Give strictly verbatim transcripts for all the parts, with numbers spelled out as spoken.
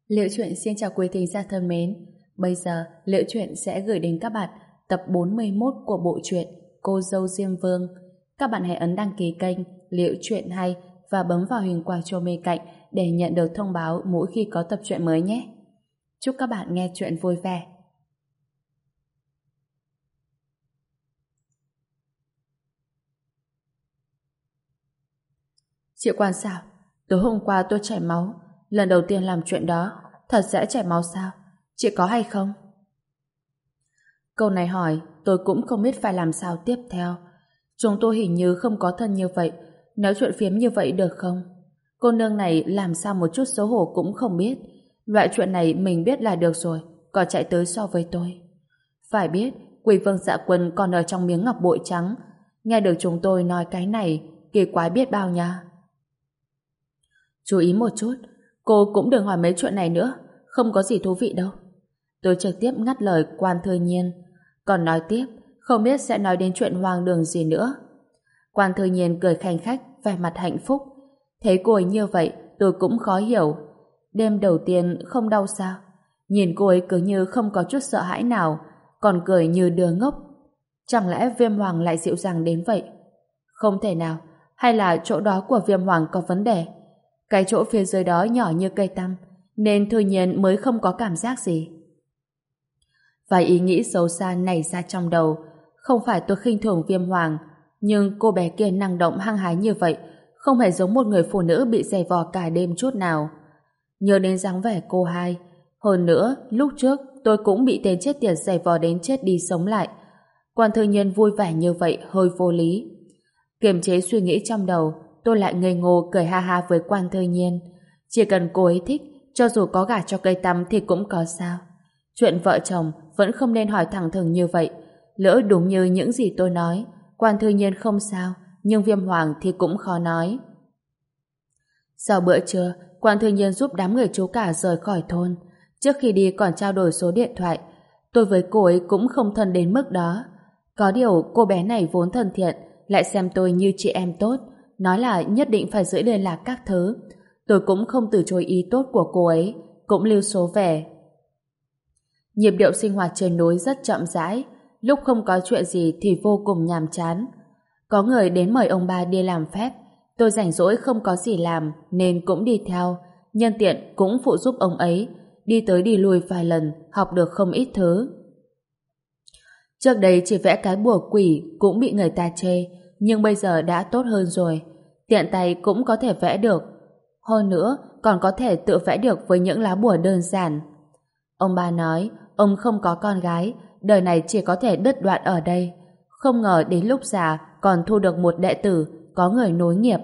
Liệu Chuyện xin chào quý thính giả thân mến. Bây giờ, Liệu Chuyện sẽ gửi đến các bạn tập bốn mươi mốt của bộ truyện Cô dâu Diêm Vương. Các bạn hãy ấn đăng ký kênh Liệu Chuyện Hay và bấm vào hình quả chuông bên cạnh để nhận được thông báo mỗi khi có tập truyện mới nhé. Chúc các bạn nghe truyện vui vẻ. Chị quan sao? Tối hôm qua tôi chảy máu. Lần đầu tiên làm chuyện đó. Thật sẽ chảy máu sao? Chị có hay không? Câu này hỏi, tôi cũng không biết phải làm sao tiếp theo. Chúng tôi hình như không có thân như vậy. Nói chuyện phiếm như vậy được không? Cô nương này làm sao một chút xấu hổ cũng không biết. Loại chuyện này mình biết là được rồi. Còn chạy tới so với tôi. Phải biết, Quỷ Vương Dạ Quân còn ở trong miếng ngọc bội trắng. Nghe được chúng tôi nói cái này, kỳ quái biết bao nha. Chú ý một chút, cô cũng đừng hỏi mấy chuyện này nữa, không có gì thú vị đâu. Tôi trực tiếp ngắt lời Quan Thư Nhiên, còn nói tiếp, không biết sẽ nói đến chuyện hoang đường gì nữa. Quan Thư Nhiên cười khanh khách, vẻ mặt hạnh phúc. Thấy cô ấy như vậy, tôi cũng khó hiểu. Đêm đầu tiên không đau sao? Nhìn cô ấy cứ như không có chút sợ hãi nào, còn cười như đứa ngốc. Chẳng lẽ Viêm Hoàng lại dịu dàng đến vậy? Không thể nào, hay là chỗ đó của Viêm Hoàng có vấn đề? Cái chỗ phía dưới đó nhỏ như cây tăm, nên Thư Nhiên mới không có cảm giác gì. Vài ý nghĩ xấu xa nảy ra trong đầu. Không phải tôi khinh thường Viêm Hoàng, nhưng cô bé kia năng động hăng hái như vậy, không hề giống một người phụ nữ bị giày vò cả đêm chút nào. Nhớ đến dáng vẻ cô hai. Hơn nữa, lúc trước tôi cũng bị tên chết tiệt giày vò đến chết đi sống lại. Quan Thư Nhiên vui vẻ như vậy hơi vô lý. Kiềm chế suy nghĩ trong đầu, tôi lại ngây ngô cười ha ha với Quan Thư Nhiên. Chỉ cần cô ấy thích, cho dù có gả cho cây tăm thì cũng có sao. Chuyện vợ chồng vẫn không nên hỏi thẳng thừng như vậy. Lỡ đúng như những gì tôi nói, Quan Thư Nhiên không sao, nhưng Viêm Hoàng thì cũng khó nói. Sau bữa trưa, Quan Thư Nhiên giúp đám người chú cả rời khỏi thôn. Trước khi đi còn trao đổi số điện thoại. Tôi với cô ấy cũng không thân đến mức đó. Có điều cô bé này vốn thân thiện, lại xem tôi như chị em tốt, nói là nhất định phải giữ liên lạc các thứ. Tôi cũng không từ chối ý tốt của cô ấy, cũng lưu số về. Nhịp điệu sinh hoạt trên núi rất chậm rãi, lúc không có chuyện gì thì vô cùng nhàm chán. Có người đến mời ông ba đi làm phép, tôi rảnh rỗi không có gì làm nên cũng đi theo, nhân tiện cũng phụ giúp ông ấy, đi tới đi lui vài lần, học được không ít thứ. Trước đây chỉ vẽ cái bùa quỷ cũng bị người ta chê, nhưng bây giờ đã tốt hơn rồi. Tiện tay cũng có thể vẽ được. Hơn nữa, còn có thể tự vẽ được với những lá bùa đơn giản. Ông ba nói, ông không có con gái, đời này chỉ có thể đứt đoạn ở đây. Không ngờ đến lúc già còn thu được một đệ tử, có người nối nghiệp.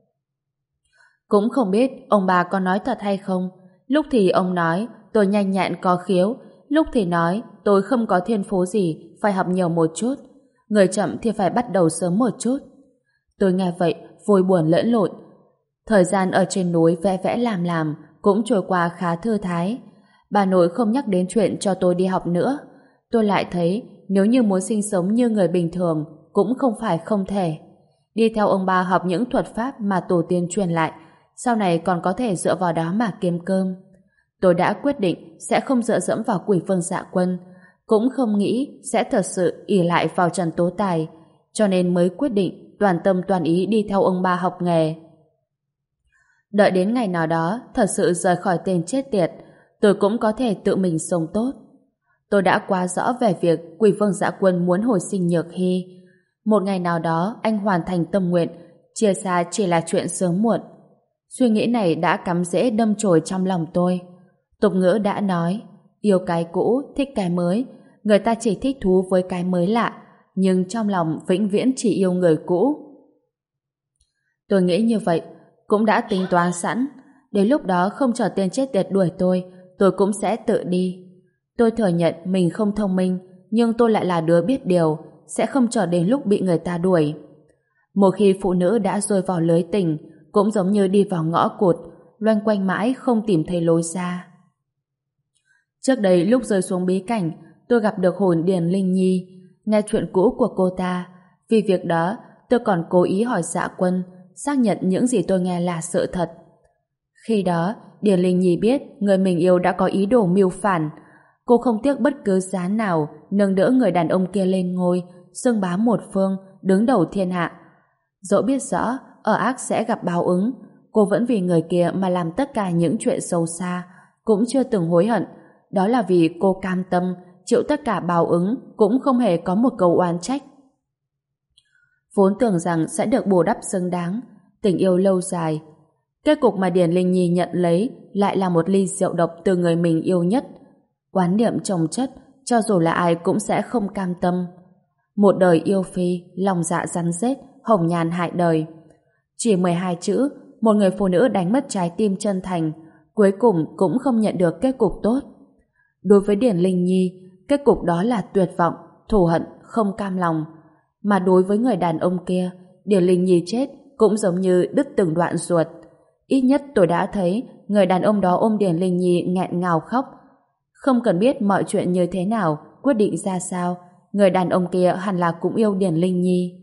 Cũng không biết ông bà có nói thật hay không. Lúc thì ông nói tôi nhanh nhẹn có khiếu, lúc thì nói tôi không có thiên phú gì, phải học nhiều một chút. Người chậm thì phải bắt đầu sớm một chút. Tôi nghe vậy, vui buồn lẫn lộn. Thời gian ở trên núi vẽ vẽ làm làm cũng trôi qua khá thư thái. Bà nội không nhắc đến chuyện cho tôi đi học nữa. Tôi lại thấy nếu như muốn sinh sống như người bình thường cũng không phải không thể. Đi theo ông bà học những thuật pháp mà tổ tiên truyền lại, sau này còn có thể dựa vào đó mà kiếm cơm. Tôi đã quyết định sẽ không dựa dẫm vào Quỷ Vương Dạ Quân, cũng không nghĩ sẽ thật sự ỷ lại vào Trần Tố Tài, cho nên mới quyết định toàn tâm toàn ý đi theo ông ba học nghề. Đợi đến ngày nào đó thật sự rời khỏi tên chết tiệt, tôi cũng có thể tự mình sống tốt. Tôi đã quá rõ về việc Quỷ Vương Dạ Quân muốn hồi sinh Nhược Hy. Một ngày nào đó anh hoàn thành tâm nguyện, chia xa chỉ là chuyện sớm muộn. Suy nghĩ này đã cắm rễ đâm chồi trong lòng tôi. Tục ngữ đã nói, yêu cái cũ, thích cái mới. Người ta chỉ thích thú với cái mới lạ, nhưng trong lòng vĩnh viễn chỉ yêu người cũ. Tôi nghĩ như vậy, cũng đã tính toán sẵn. Đến lúc đó không chờ tên chết tiệt đuổi tôi, tôi cũng sẽ tự đi. Tôi thừa nhận mình không thông minh, nhưng tôi lại là đứa biết điều, sẽ không chờ đến lúc bị người ta đuổi. Một khi phụ nữ đã rơi vào lưới tình, cũng giống như đi vào ngõ cụt, loanh quanh mãi không tìm thấy lối ra. Trước đây lúc rơi xuống bí cảnh, tôi gặp được hồn Điền Linh Nhi, nghe chuyện cũ của cô ta. Vì việc đó, tôi còn cố ý hỏi Dạ Quân, xác nhận những gì tôi nghe là sự thật. Khi đó, Điền Linh Nhi biết người mình yêu đã có ý đồ mưu phản. Cô không tiếc bất cứ giá nào nâng đỡ người đàn ông kia lên ngôi, xưng bá một phương, đứng đầu thiên hạ. Dẫu biết rõ ở ác sẽ gặp báo ứng, cô vẫn vì người kia mà làm tất cả những chuyện xấu xa, cũng chưa từng hối hận. Đó là vì cô cam tâm chịu tất cả báo ứng, cũng không hề có một câu oán trách. Vốn tưởng rằng sẽ được bù đắp xứng đáng, tình yêu lâu dài. Kết cục mà Điền Linh Nhi nhận lấy lại là một ly rượu độc từ người mình yêu nhất. Oán niệm chồng chất, cho dù là ai cũng sẽ không cam tâm. Một đời yêu phi, lòng dạ rắn rết, hồng nhan hại đời. Chỉ mười hai chữ, một người phụ nữ đánh mất trái tim chân thành, cuối cùng cũng không nhận được kết cục tốt. Đối với Điền Linh Nhi, kết cục đó là tuyệt vọng, thù hận, không cam lòng. Mà đối với người đàn ông kia, Điền Linh Nhi chết cũng giống như đứt từng đoạn ruột. Ít nhất tôi đã thấy người đàn ông đó ôm Điền Linh Nhi nghẹn ngào khóc. Không cần biết mọi chuyện như thế nào, quyết định ra sao, người đàn ông kia hẳn là cũng yêu Điền Linh Nhi.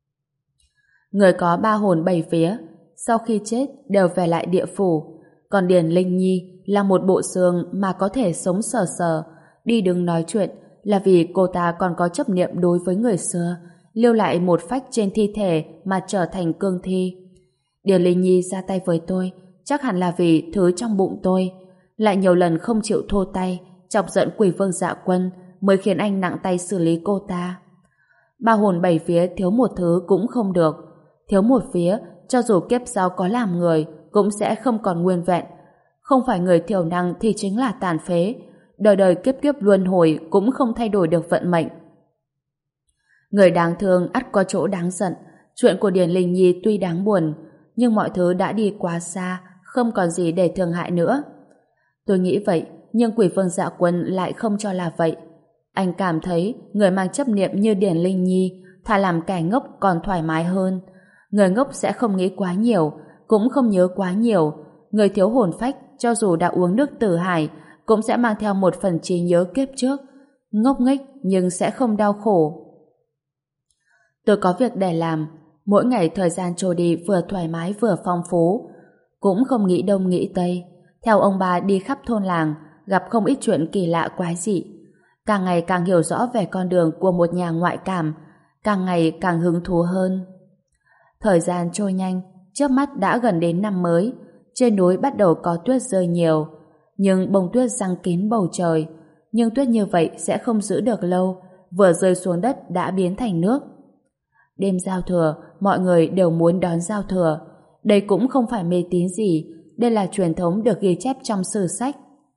Người có ba hồn bảy vía, sau khi chết đều về lại địa phủ, còn Điền Linh Nhi là một bộ xương mà có thể sống sờ sờ, đi đứng nói chuyện là vì cô ta còn có chấp niệm đối với người xưa, lưu lại một phách trên thi thể mà trở thành cương thi. Điền Linh Nhi ra tay với tôi chắc hẳn là vì thứ trong bụng tôi, lại nhiều lần không chịu thô tay, chọc giận Quỷ Vương Dạ Quân mới khiến anh nặng tay xử lý cô ta. Ba hồn bảy vía thiếu một thứ cũng không được, thiếu một vía cho dù kiếp sau có làm người cũng sẽ không còn nguyên vẹn. Không phải người thiểu năng thì chính là tàn phế, đời đời kiếp kiếp luân hồi cũng không thay đổi được vận mệnh. Người đáng thương ắt có chỗ đáng giận. Chuyện của Điền Linh Nhi tuy đáng buồn, nhưng mọi thứ đã đi quá xa, không còn gì để thương hại nữa. Tôi nghĩ vậy, nhưng Quỷ Vương Dạ Quân lại không cho là vậy. Anh cảm thấy người mang chấp niệm như Điền Linh Nhi thà làm kẻ ngốc còn thoải mái hơn. Người ngốc sẽ không nghĩ quá nhiều, cũng không nhớ quá nhiều. Người thiếu hồn phách, cho dù đã uống nước Tử Hải, cũng sẽ mang theo một phần trí nhớ kiếp trước. Ngốc nghếch nhưng sẽ không đau khổ. Tôi có việc để làm, mỗi ngày thời gian trôi đi vừa thoải mái vừa phong phú. Cũng không nghĩ đông nghĩ tây. Theo ông bà đi khắp thôn làng, gặp không ít chuyện kỳ lạ quái dị. Càng ngày càng hiểu rõ về con đường của một nhà ngoại cảm, càng ngày càng hứng thú hơn. Thời gian trôi nhanh, chớp mắt đã gần đến năm mới. Trên núi bắt đầu có tuyết rơi nhiều, nhưng bông tuyết giăng kín bầu trời. Nhưng tuyết như vậy sẽ không giữ được lâu, vừa rơi xuống đất đã biến thành nước. Đêm giao thừa, mọi người đều muốn đón giao thừa. Đây cũng không phải mê tín gì, đây là truyền thống được ghi chép trong sử sách.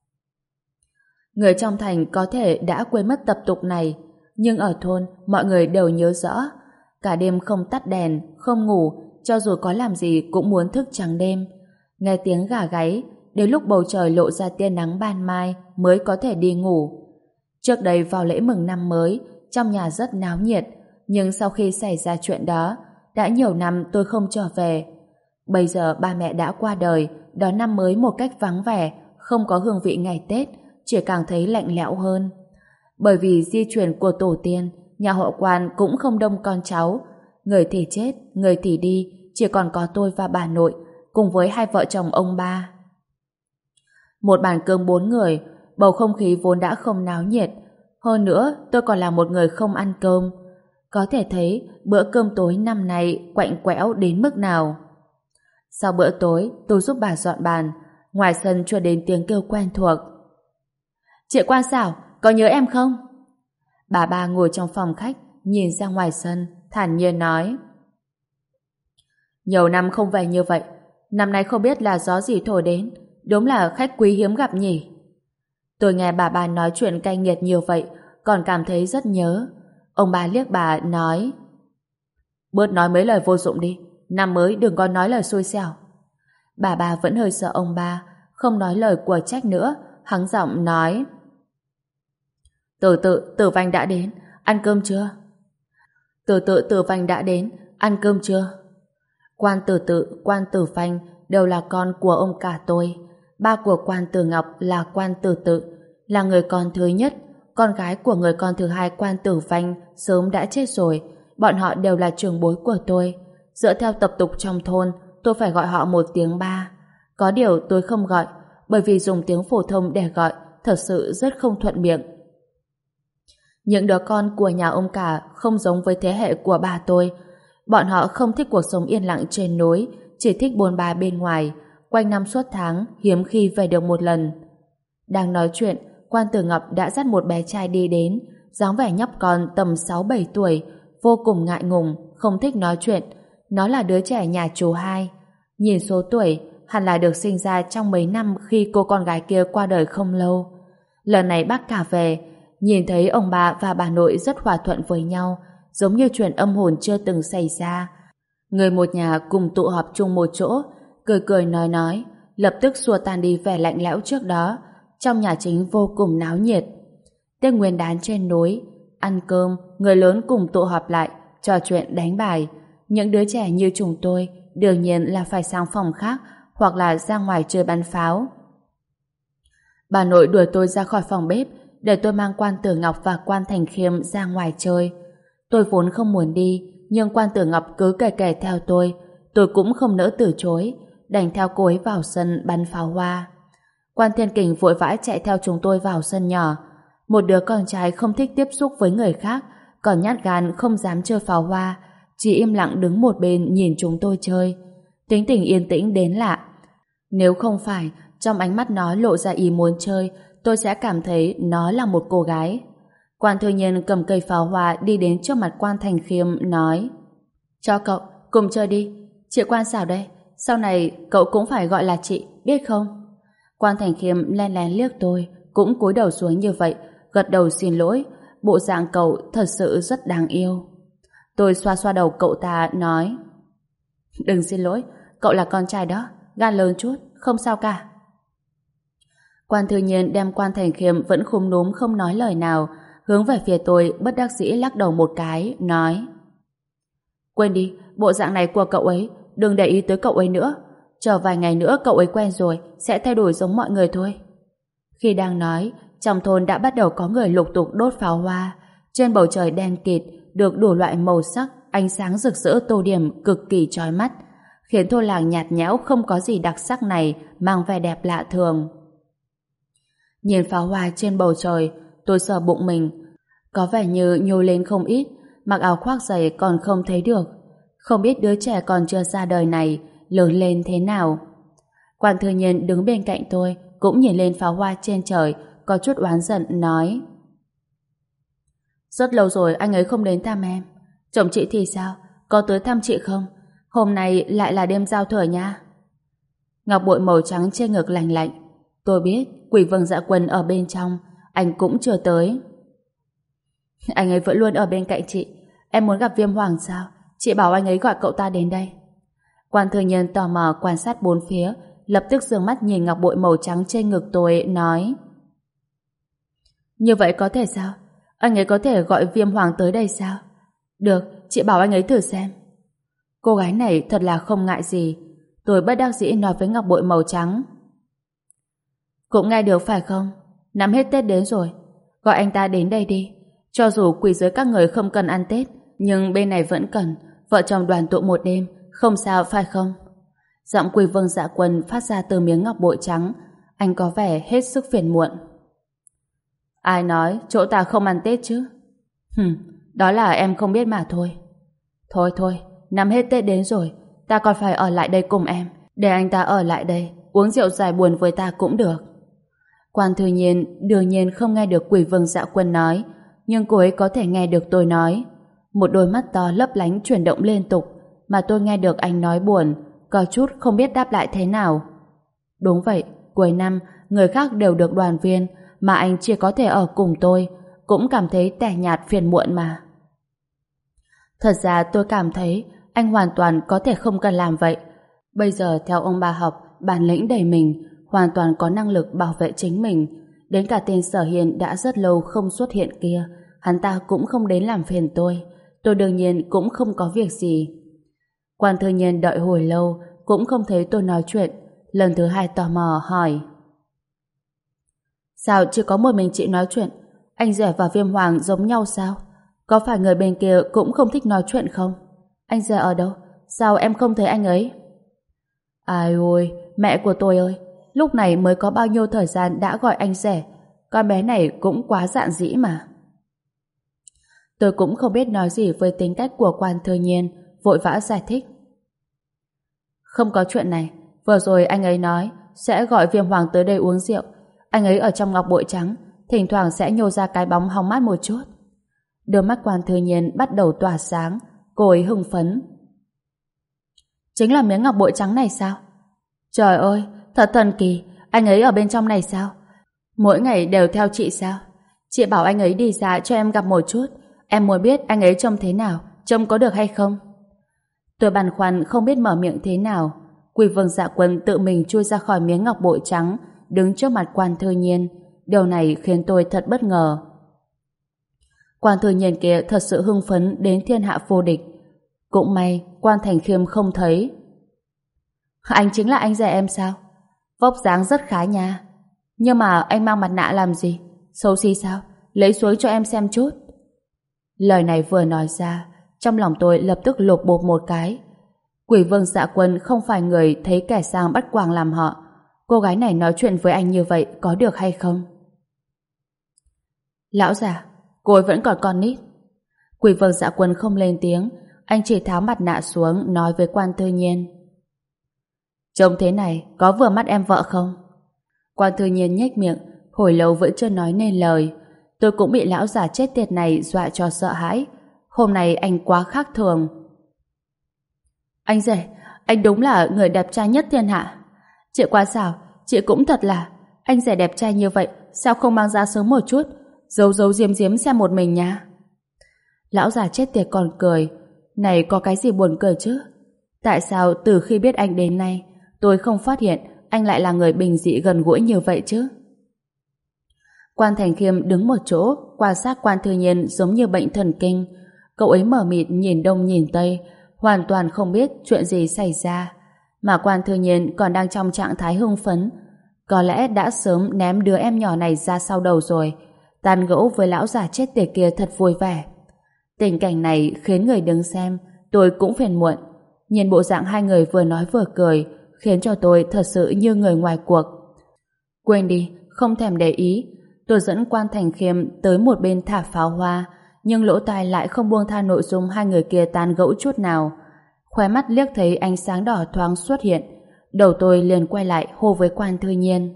Người trong thành có thể đã quên mất tập tục này, nhưng ở thôn mọi người đều nhớ rõ. Cả đêm không tắt đèn, không ngủ, cho dù có làm gì cũng muốn thức trắng đêm. Nghe tiếng gà gáy, đến lúc bầu trời lộ ra tia nắng ban mai mới có thể đi ngủ. Trước đây vào lễ mừng năm mới, trong nhà rất náo nhiệt, nhưng sau khi xảy ra chuyện đó, đã nhiều năm tôi không trở về. Bây giờ ba mẹ đã qua đời, đón năm mới một cách vắng vẻ, không có hương vị ngày Tết, chỉ càng thấy lạnh lẽo hơn. Bởi vì di truyền của tổ tiên, nhà họ Quan cũng không đông con cháu. Người thì chết, người thì đi, chỉ còn có tôi và bà nội, cùng với hai vợ chồng ông ba. Một bàn cơm bốn người, bầu không khí vốn đã không náo nhiệt. Hơn nữa, tôi còn là một người không ăn cơm. Có thể thấy bữa cơm tối năm nay quạnh quẽo đến mức nào. Sau bữa tối, tôi giúp bà dọn bàn. Ngoài sân truyền đến tiếng kêu quen thuộc. Chị Quan Xảo, có nhớ em không? Bà ba ngồi trong phòng khách, nhìn ra ngoài sân, thản nhiên nói. Nhiều năm không về như vậy, năm nay không biết là gió gì thổi đến, đúng là khách quý hiếm gặp nhỉ. Tôi nghe bà ba nói chuyện cay nghiệt nhiều vậy, còn cảm thấy rất nhớ. Ông bà liếc bà nói, bớt nói mấy lời vô dụng đi, năm mới đừng có nói lời xui xẻo. Bà ba vẫn hơi sợ ông ba, không nói lời của trách nữa, hắng giọng nói, Từ tự Tử Vanh đã đến, ăn cơm chưa? Từ tự Tử Vanh đã đến, ăn cơm chưa? Quan Tử Tự, Quan Tử Vanh đều là con của ông cả tôi. Ba của Quan Tử Ngọc là Quan Tử Tự, là người con thứ nhất. Con gái của người con thứ hai Quan Tử Vanh sớm đã chết rồi. Bọn họ đều là trưởng bối của tôi. Dựa theo tập tục trong thôn, tôi phải gọi họ một tiếng ba. Có điều tôi không gọi, bởi vì dùng tiếng phổ thông để gọi thật sự rất không thuận miệng. Những đứa con của nhà ông cả không giống với thế hệ của bà tôi. Bọn họ không thích cuộc sống yên lặng trên núi, chỉ thích bôn ba bên ngoài, quanh năm suốt tháng, hiếm khi về được một lần. Đang nói chuyện, Quan Tử Ngọc đã dắt một bé trai đi đến, dáng vẻ nhóc con tầm sáu bảy tuổi, vô cùng ngại ngùng, không thích nói chuyện. Nó là đứa trẻ nhà chú hai. Nhìn số tuổi, hẳn là được sinh ra trong mấy năm khi cô con gái kia qua đời không lâu. Lần này bác cả về, nhìn thấy ông bà và bà nội rất hòa thuận với nhau, giống như chuyện âm hồn chưa từng xảy ra. Người một nhà cùng tụ họp chung một chỗ, cười cười nói nói, lập tức xua tan đi vẻ lạnh lẽo trước đó. Trong nhà chính vô cùng náo nhiệt. Tết Nguyên đán trên núi, ăn cơm, người lớn cùng tụ họp lại, trò chuyện đánh bài. Những đứa trẻ như chúng tôi đương nhiên là phải sang phòng khác hoặc là ra ngoài chơi bắn pháo. Bà nội đuổi tôi ra khỏi phòng bếp để tôi mang Quan Tử Ngọc và Quan Thành Khiêm ra ngoài chơi. Tôi vốn không muốn đi, nhưng Quan Tử Ngọc cứ kè kè theo tôi. Tôi cũng không nỡ từ chối, đành theo cô ấy vào sân bắn pháo hoa. Quan Thiên Kình vội vã chạy theo chúng tôi vào sân nhỏ. Một đứa con trai không thích tiếp xúc với người khác, còn nhát gan không dám chơi pháo hoa, chỉ im lặng đứng một bên nhìn chúng tôi chơi. Tính tình yên tĩnh đến lạ. Nếu không phải trong ánh mắt nó lộ ra ý muốn chơi, tôi sẽ cảm thấy nó là một cô gái. Quan Thư Nhiên cầm cây pháo hoa đi đến trước mặt Quan Thành Khiêm nói: cho cậu, cùng chơi đi. Chị Quan xảo đây, sau này cậu cũng phải gọi là chị, biết không? Quan Thành Khiêm len lén liếc tôi, cũng cúi đầu xuống như vậy, gật đầu xin lỗi. Bộ dạng cậu thật sự rất đáng yêu. Tôi xoa xoa đầu cậu ta nói: đừng xin lỗi, cậu là con trai đó, gan lớn chút, không sao cả. Quan Thư Nhiên đem Quan Thành Khiêm vẫn khúm núm không nói lời nào, hướng về phía tôi bất đắc dĩ lắc đầu một cái, nói: quên đi, bộ dạng này của cậu ấy, đừng để ý tới cậu ấy nữa. Chờ vài ngày nữa cậu ấy quen rồi, sẽ thay đổi giống mọi người thôi. Khi đang nói, trong thôn đã bắt đầu có người lục tục đốt pháo hoa. Trên bầu trời đen kịt, được đủ loại màu sắc, ánh sáng rực rỡ tô điểm cực kỳ chói mắt, khiến thôn làng nhạt nhẽo không có gì đặc sắc này mang vẻ đẹp lạ thường. Nhìn pháo hoa trên bầu trời, tôi sờ bụng mình, có vẻ như nhô lên không ít, mặc áo khoác dày còn không thấy được. Không biết đứa trẻ còn chưa ra đời này lớn lên thế nào. Quan Thư Nhiên đứng bên cạnh tôi cũng nhìn lên pháo hoa trên trời, có chút oán giận nói: rất lâu rồi anh ấy không đến thăm em. Chồng chị thì sao, có tới thăm chị không? Hôm nay lại là đêm giao thừa nha. Ngọc bội màu trắng trên ngực lành lạnh. Tôi biết Quỷ Vương Dạ Quân ở bên trong, anh cũng chưa tới. Anh ấy vẫn luôn ở bên cạnh chị. Em muốn gặp Viêm Hoàng sao? Chị bảo anh ấy gọi cậu ta đến đây. Quan Thư Nhiên tò mò quan sát bốn phía, lập tức giương mắt nhìn ngọc bội màu trắng trên ngực tôi, nói: như vậy có thể sao? Anh ấy có thể gọi Viêm Hoàng tới đây sao? Được, chị bảo anh ấy thử xem. Cô gái này thật là không ngại gì. Tôi bất đắc dĩ nói với ngọc bội màu trắng: cũng nghe được phải không? Năm hết Tết đến rồi, gọi anh ta đến đây đi. Cho dù quỷ giới các người không cần ăn Tết, nhưng bên này vẫn cần. Vợ chồng đoàn tụ một đêm, không sao phải không? Giọng Quỷ Vương Dạ Quân phát ra từ miếng ngọc bội trắng. Anh có vẻ hết sức phiền muộn. Ai nói chỗ ta không ăn Tết chứ? Hừm, đó là em không biết mà thôi. Thôi thôi, năm hết Tết đến rồi, ta còn phải ở lại đây cùng em. Để anh ta ở lại đây, uống rượu giải buồn với ta cũng được. Quan Thư Nhiên đương nhiên không nghe được Quỷ Vương Dạ Quân nói, nhưng cô ấy có thể nghe được tôi nói. Một đôi mắt to lấp lánh chuyển động liên tục, mà tôi nghe được anh nói buồn, có chút không biết đáp lại thế nào. Đúng vậy, cuối năm người khác đều được đoàn viên, mà anh chỉ có thể ở cùng tôi, cũng cảm thấy tẻ nhạt phiền muộn mà. Thật ra tôi cảm thấy anh hoàn toàn có thể không cần làm vậy. Bây giờ theo ông bà học, bản lĩnh đầy mình, hoàn toàn có năng lực bảo vệ chính mình. Đến cả tên Sở Hiền đã rất lâu không xuất hiện kia, hắn ta cũng không đến làm phiền tôi. Tôi đương nhiên cũng không có việc gì. Quan Thư Nhiên đợi hồi lâu cũng không thấy tôi nói chuyện. Lần thứ hai tò mò hỏi: sao chỉ có một mình chị nói chuyện? Anh rể và Viêm Hoàng giống nhau sao? Có phải người bên kia cũng không thích nói chuyện không? Anh rể ở đâu? Sao em không thấy anh ấy? Ai ôi, mẹ của tôi ơi, lúc này mới có bao nhiêu thời gian đã gọi anh rể. Con bé này cũng quá dạn dĩ mà. Tôi cũng không biết nói gì với tính cách của Quan Thư Nhiên, vội vã giải thích. Không có chuyện này, vừa rồi anh ấy nói sẽ gọi Viêm Hoàng tới đây uống rượu. Anh ấy ở trong ngọc bội trắng, thỉnh thoảng sẽ nhô ra cái bóng hóng mát một chút. Đôi mắt Quan Thư Nhiên bắt đầu tỏa sáng, cô ấy hưng phấn. Chính là miếng ngọc bội trắng này sao? Trời ơi, thật thần kỳ, anh ấy ở bên trong này sao? Mỗi ngày đều theo chị sao? Chị bảo anh ấy đi ra cho em gặp một chút, em muốn biết anh ấy trông thế nào, trông có được hay không? Tôi băn khoăn không biết mở miệng thế nào. Quỷ Vương Dạ Quân tự mình chui ra khỏi miếng ngọc bội trắng, đứng trước mặt Quan Thư Nhiên. Điều này khiến tôi thật bất ngờ. Quan Thư Nhiên kia thật sự hưng phấn đến thiên hạ vô địch. Cũng may Quan Thành Khiêm không thấy. Anh chính là anh rể em sao? Vóc dáng rất khá nha. Nhưng mà anh mang mặt nạ làm gì? Xấu xí sao? Lấy xuống cho em xem chút. Lời này vừa nói ra, trong lòng tôi lập tức lột bột một cái. Quỷ Vương Dạ Quân không phải người thấy kẻ sang bắt quàng làm họ. Cô gái này nói chuyện với anh như vậy có được hay không? Lão già, cô ấy vẫn còn con nít. Quỷ Vương Dạ Quân không lên tiếng, anh chỉ tháo mặt nạ xuống nói với Quan Thư Nhiên. Trông thế này có vừa mắt em vợ không? Quan Thư Nhiên nhếch miệng, hồi lâu vẫn chưa nói nên lời. Tôi cũng bị lão già chết tiệt này dọa cho sợ hãi. Hôm nay anh quá khác thường. Anh rể, anh đúng là người đẹp trai nhất thiên hạ. Chị quá xảo, chị cũng thật là. Anh rể đẹp trai như vậy, sao không mang ra sớm một chút, giấu giấu diếm diếm xem một mình nha. Lão già chết tiệt còn cười. Này có cái gì buồn cười chứ? Tại sao từ khi biết anh đến nay, tôi không phát hiện anh lại là người bình dị gần gũi như vậy chứ? Quan Thành Khiêm đứng một chỗ, quan sát Quan Thư Nhiên giống như bệnh thần kinh. Cậu ấy mờ mịt nhìn đông nhìn tây, hoàn toàn không biết chuyện gì xảy ra. Mà Quan Thư Nhiên còn đang trong trạng thái hưng phấn. Có lẽ đã sớm ném đứa em nhỏ này ra sau đầu rồi. Tàn gẫu với lão già chết tiệt kia thật vui vẻ. Tình cảnh này khiến người đứng xem, tôi cũng phiền muộn. Nhìn bộ dạng hai người vừa nói vừa cười, khiến cho tôi thật sự như người ngoài cuộc. Quên đi, không thèm để ý. Tôi dẫn Quan Thành Khiêm tới một bên thả pháo hoa, nhưng lỗ tai lại không buông tha nội dung hai người kia tán gẫu chút nào. Khóe mắt liếc thấy ánh sáng đỏ thoáng xuất hiện, đầu tôi liền quay lại hô với Quan Thư Nhiên.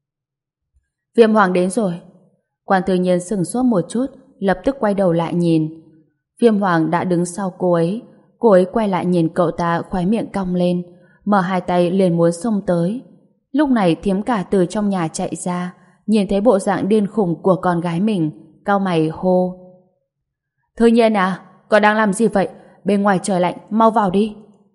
Viêm Hoàng đến rồi. Quan Thư Nhiên sững sốt một chút, lập tức quay đầu lại nhìn. Viêm Hoàng đã đứng sau cô ấy. Cô ấy quay lại nhìn cậu ta, khóe miệng cong lên, mở hai tay liền muốn xông tới. Lúc này Thiếm Cả từ trong nhà chạy ra, nhìn thấy bộ dạng điên khùng của con gái mình, cau mày hô. Thư Nhiên à, con đang làm gì vậy? Bên ngoài trời lạnh, mau vào đi.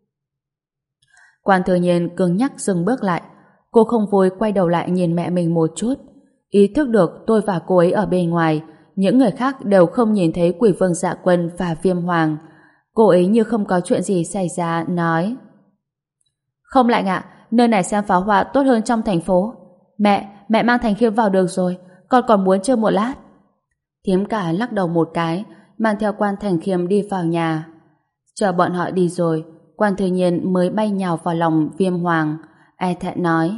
Quan Thư Nhiên cứng nhắc dừng bước lại. Cô không vui quay đầu lại nhìn mẹ mình một chút. Ý thức được tôi và cô ấy ở bên ngoài, những người khác đều không nhìn thấy Quỷ Vương Dạ Quân và Viêm Hoàng. Cô ấy như không có chuyện gì xảy ra, nói. Không lạnh ạ, nơi này xem pháo hoa tốt hơn trong thành phố. Mẹ, mẹ mang Thành Khiêm vào được rồi, con còn muốn chơi một lát. Thiếm Cả lắc đầu một cái, mang theo Quan Thành Khiêm đi vào nhà. Chờ bọn họ đi rồi, Quan Thư Nhiên mới bay nhào vào lòng Viêm Hoàng, e thẹn nói.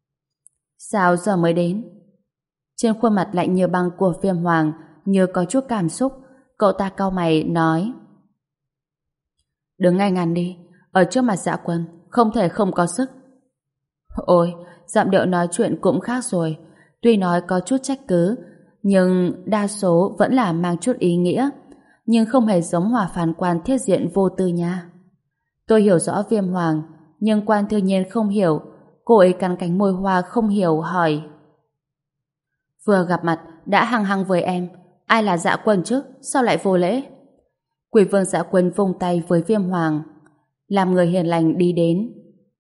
Sao giờ mới đến? Trên khuôn mặt lạnh như băng của Viêm Hoàng như có chút cảm xúc, cậu ta cau mày nói. Đứng ngay ngắn đi, ở trước mặt Dạ Quân, không thể không có sức. Ôi, giọng điệu nói chuyện cũng khác rồi, tuy nói có chút trách cứ, nhưng đa số vẫn là mang chút ý nghĩa, nhưng không hề giống Hỏa Phán Quan thiết diện vô tư nha. Tôi hiểu rõ Viêm Hoàng, nhưng Quan Thư Nhiên không hiểu. Cô ấy cắn cánh môi hoa không hiểu, hỏi. Vừa gặp mặt đã hăng hăng với em, ai là Dạ Quân chứ, sao lại vô lễ? Quỷ Vương Dạ Quân vung tay với Viêm Hoàng, làm người hiền lành đi đến.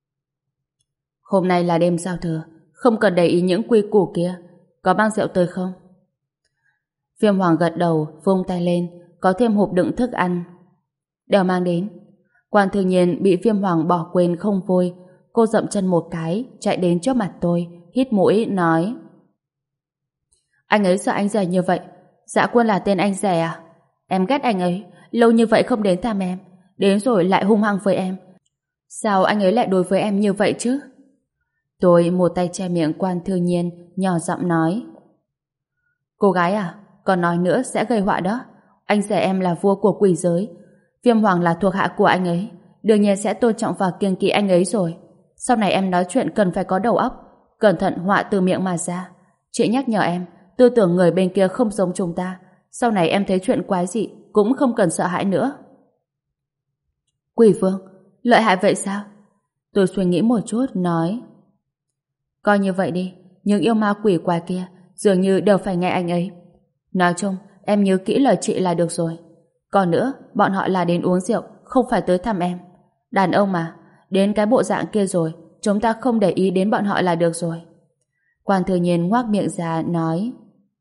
Hôm nay là đêm giao thừa, không cần để ý những quy củ kia. Có mang rượu tới không? Viêm Hoàng gật đầu, vung tay lên, có thêm hộp đựng thức ăn. Đều mang đến. Quan Thư Nhiên bị Viêm Hoàng bỏ quên không vui. Cô dậm chân một cái, chạy đến trước mặt tôi, hít mũi, nói. Anh ấy sợ anh rể như vậy. Dạ Quân là tên anh rể à? Em ghét anh ấy, lâu như vậy không đến thăm em, đến rồi lại hung hăng với em. Sao anh ấy lại đối với em như vậy chứ? Tôi một tay che miệng Quan Thư Nhiên, nhỏ giọng nói. Cô gái à, còn nói nữa sẽ gây họa đó. Anh rể em là vua của quỷ giới. Viêm Hoàng là thuộc hạ của anh ấy. Đương nhiên sẽ tôn trọng và kiêng kỵ anh ấy rồi. Sau này em nói chuyện cần phải có đầu óc. Cẩn thận họa từ miệng mà ra. Chị nhắc nhở em, tư tưởng người bên kia không giống chúng ta. Sau này em thấy chuyện quái dị cũng không cần sợ hãi nữa. Quỷ vương, lợi hại vậy sao? Tôi suy nghĩ một chút, nói. Coi như vậy đi, những yêu ma quỷ quái kia dường như đều phải nghe anh ấy. Nói chung, em nhớ kỹ lời chị là được rồi. Còn nữa, bọn họ là đến uống rượu, không phải tới thăm em. Đàn ông mà, đến cái bộ dạng kia rồi, chúng ta không để ý đến bọn họ là được rồi. Quan Thư Nhiên ngoác miệng ra, nói.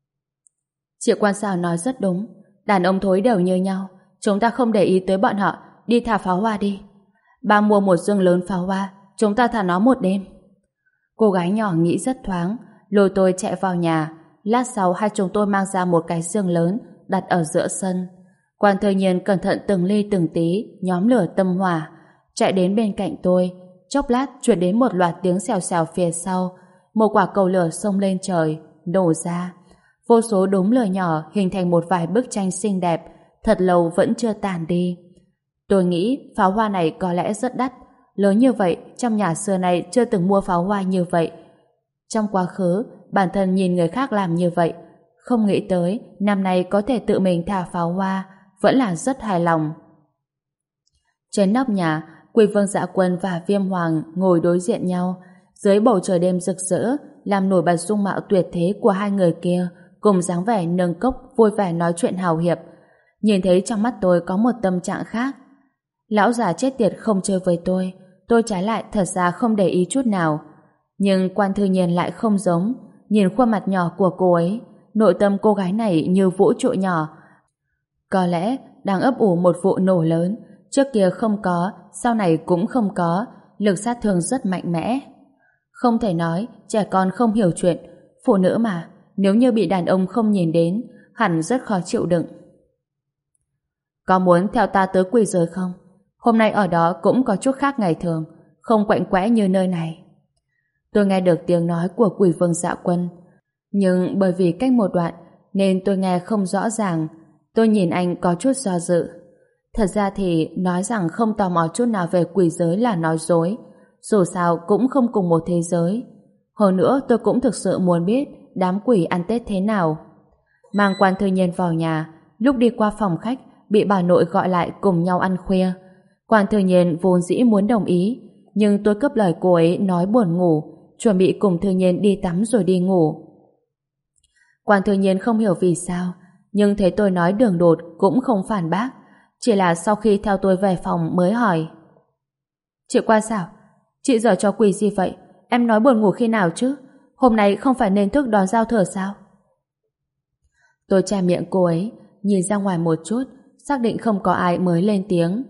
Chị Quan Sao nói rất đúng. Đàn ông thối đều như nhau. Chúng ta không để ý tới bọn họ, đi thả pháo hoa đi. Ba mua một dương lớn pháo hoa, chúng ta thả nó một đêm. Cô gái nhỏ nghĩ rất thoáng, lôi tôi chạy vào nhà. Lát sau hai chúng tôi mang ra một cái giường lớn đặt ở giữa sân. Quan Thư Nhiên cẩn thận từng ly từng tí nhóm lửa tâm hỏa, chạy đến bên cạnh tôi. Chốc lát truyền đến một loạt tiếng xèo xèo phía sau. Một quả cầu lửa xông lên trời, nổ ra. Vô số đốm lửa nhỏ hình thành một vài bức tranh xinh đẹp, thật lâu vẫn chưa tàn đi. Tôi nghĩ pháo hoa này có lẽ rất đắt. Lớn như vậy, trong nhà xưa này chưa từng mua pháo hoa như vậy. Trong quá khứ, bản thân nhìn người khác làm như vậy, không nghĩ tới năm nay có thể tự mình thả pháo hoa, vẫn là rất hài lòng. Trên nóc nhà, Quỷ Vương Dạ Quân và Viêm Hoàng ngồi đối diện nhau, dưới bầu trời đêm rực rỡ, làm nổi bật dung mạo tuyệt thế của hai người kia, cùng dáng vẻ nâng cốc vui vẻ nói chuyện hào hiệp. Nhìn thấy trong mắt tôi có một tâm trạng khác. Lão già chết tiệt không chơi với tôi, tôi trái lại thật ra không để ý chút nào. Nhưng Quan Thư Nhiên lại không giống. Nhìn khuôn mặt nhỏ của cô ấy, nội tâm cô gái này như vũ trụ nhỏ. Có lẽ đang ấp ủ một vụ nổ lớn, trước kia không có, sau này cũng không có, lực sát thương rất mạnh mẽ. Không thể nói trẻ con không hiểu chuyện, phụ nữ mà, nếu như bị đàn ông không nhìn đến, hẳn rất khó chịu đựng. Có muốn theo ta tới quỷ giới không? Hôm nay ở đó cũng có chút khác ngày thường, không quạnh quẽ như nơi này. Tôi nghe được tiếng nói của Quỷ Vương Dạ Quân, nhưng bởi vì cách một đoạn nên tôi nghe không rõ ràng. Tôi nhìn anh có chút do dự. Thật ra thì nói rằng không tò mò chút nào về quỷ giới là nói dối. Dù sao cũng không cùng một thế giới. Hơn nữa tôi cũng thực sự muốn biết đám quỷ ăn Tết thế nào. Mang Quan Thư Nhiên vào nhà, lúc đi qua phòng khách bị bà nội gọi lại cùng nhau ăn khuya. Quan Thư Nhiên vốn dĩ muốn đồng ý, nhưng tôi cướp lời cô ấy nói buồn ngủ, chuẩn bị cùng Thư Nhiên đi tắm rồi đi ngủ. Quan Thư Nhiên không hiểu vì sao, nhưng thấy tôi nói đường đột cũng không phản bác, chỉ là sau khi theo tôi về phòng mới hỏi. Chị Quan sao? Chị giở cho quỷ gì vậy? Em nói buồn ngủ khi nào chứ? Hôm nay không phải nên thức đón giao thừa sao? Tôi che miệng cô ấy, nhìn ra ngoài một chút, xác định không có ai mới lên tiếng.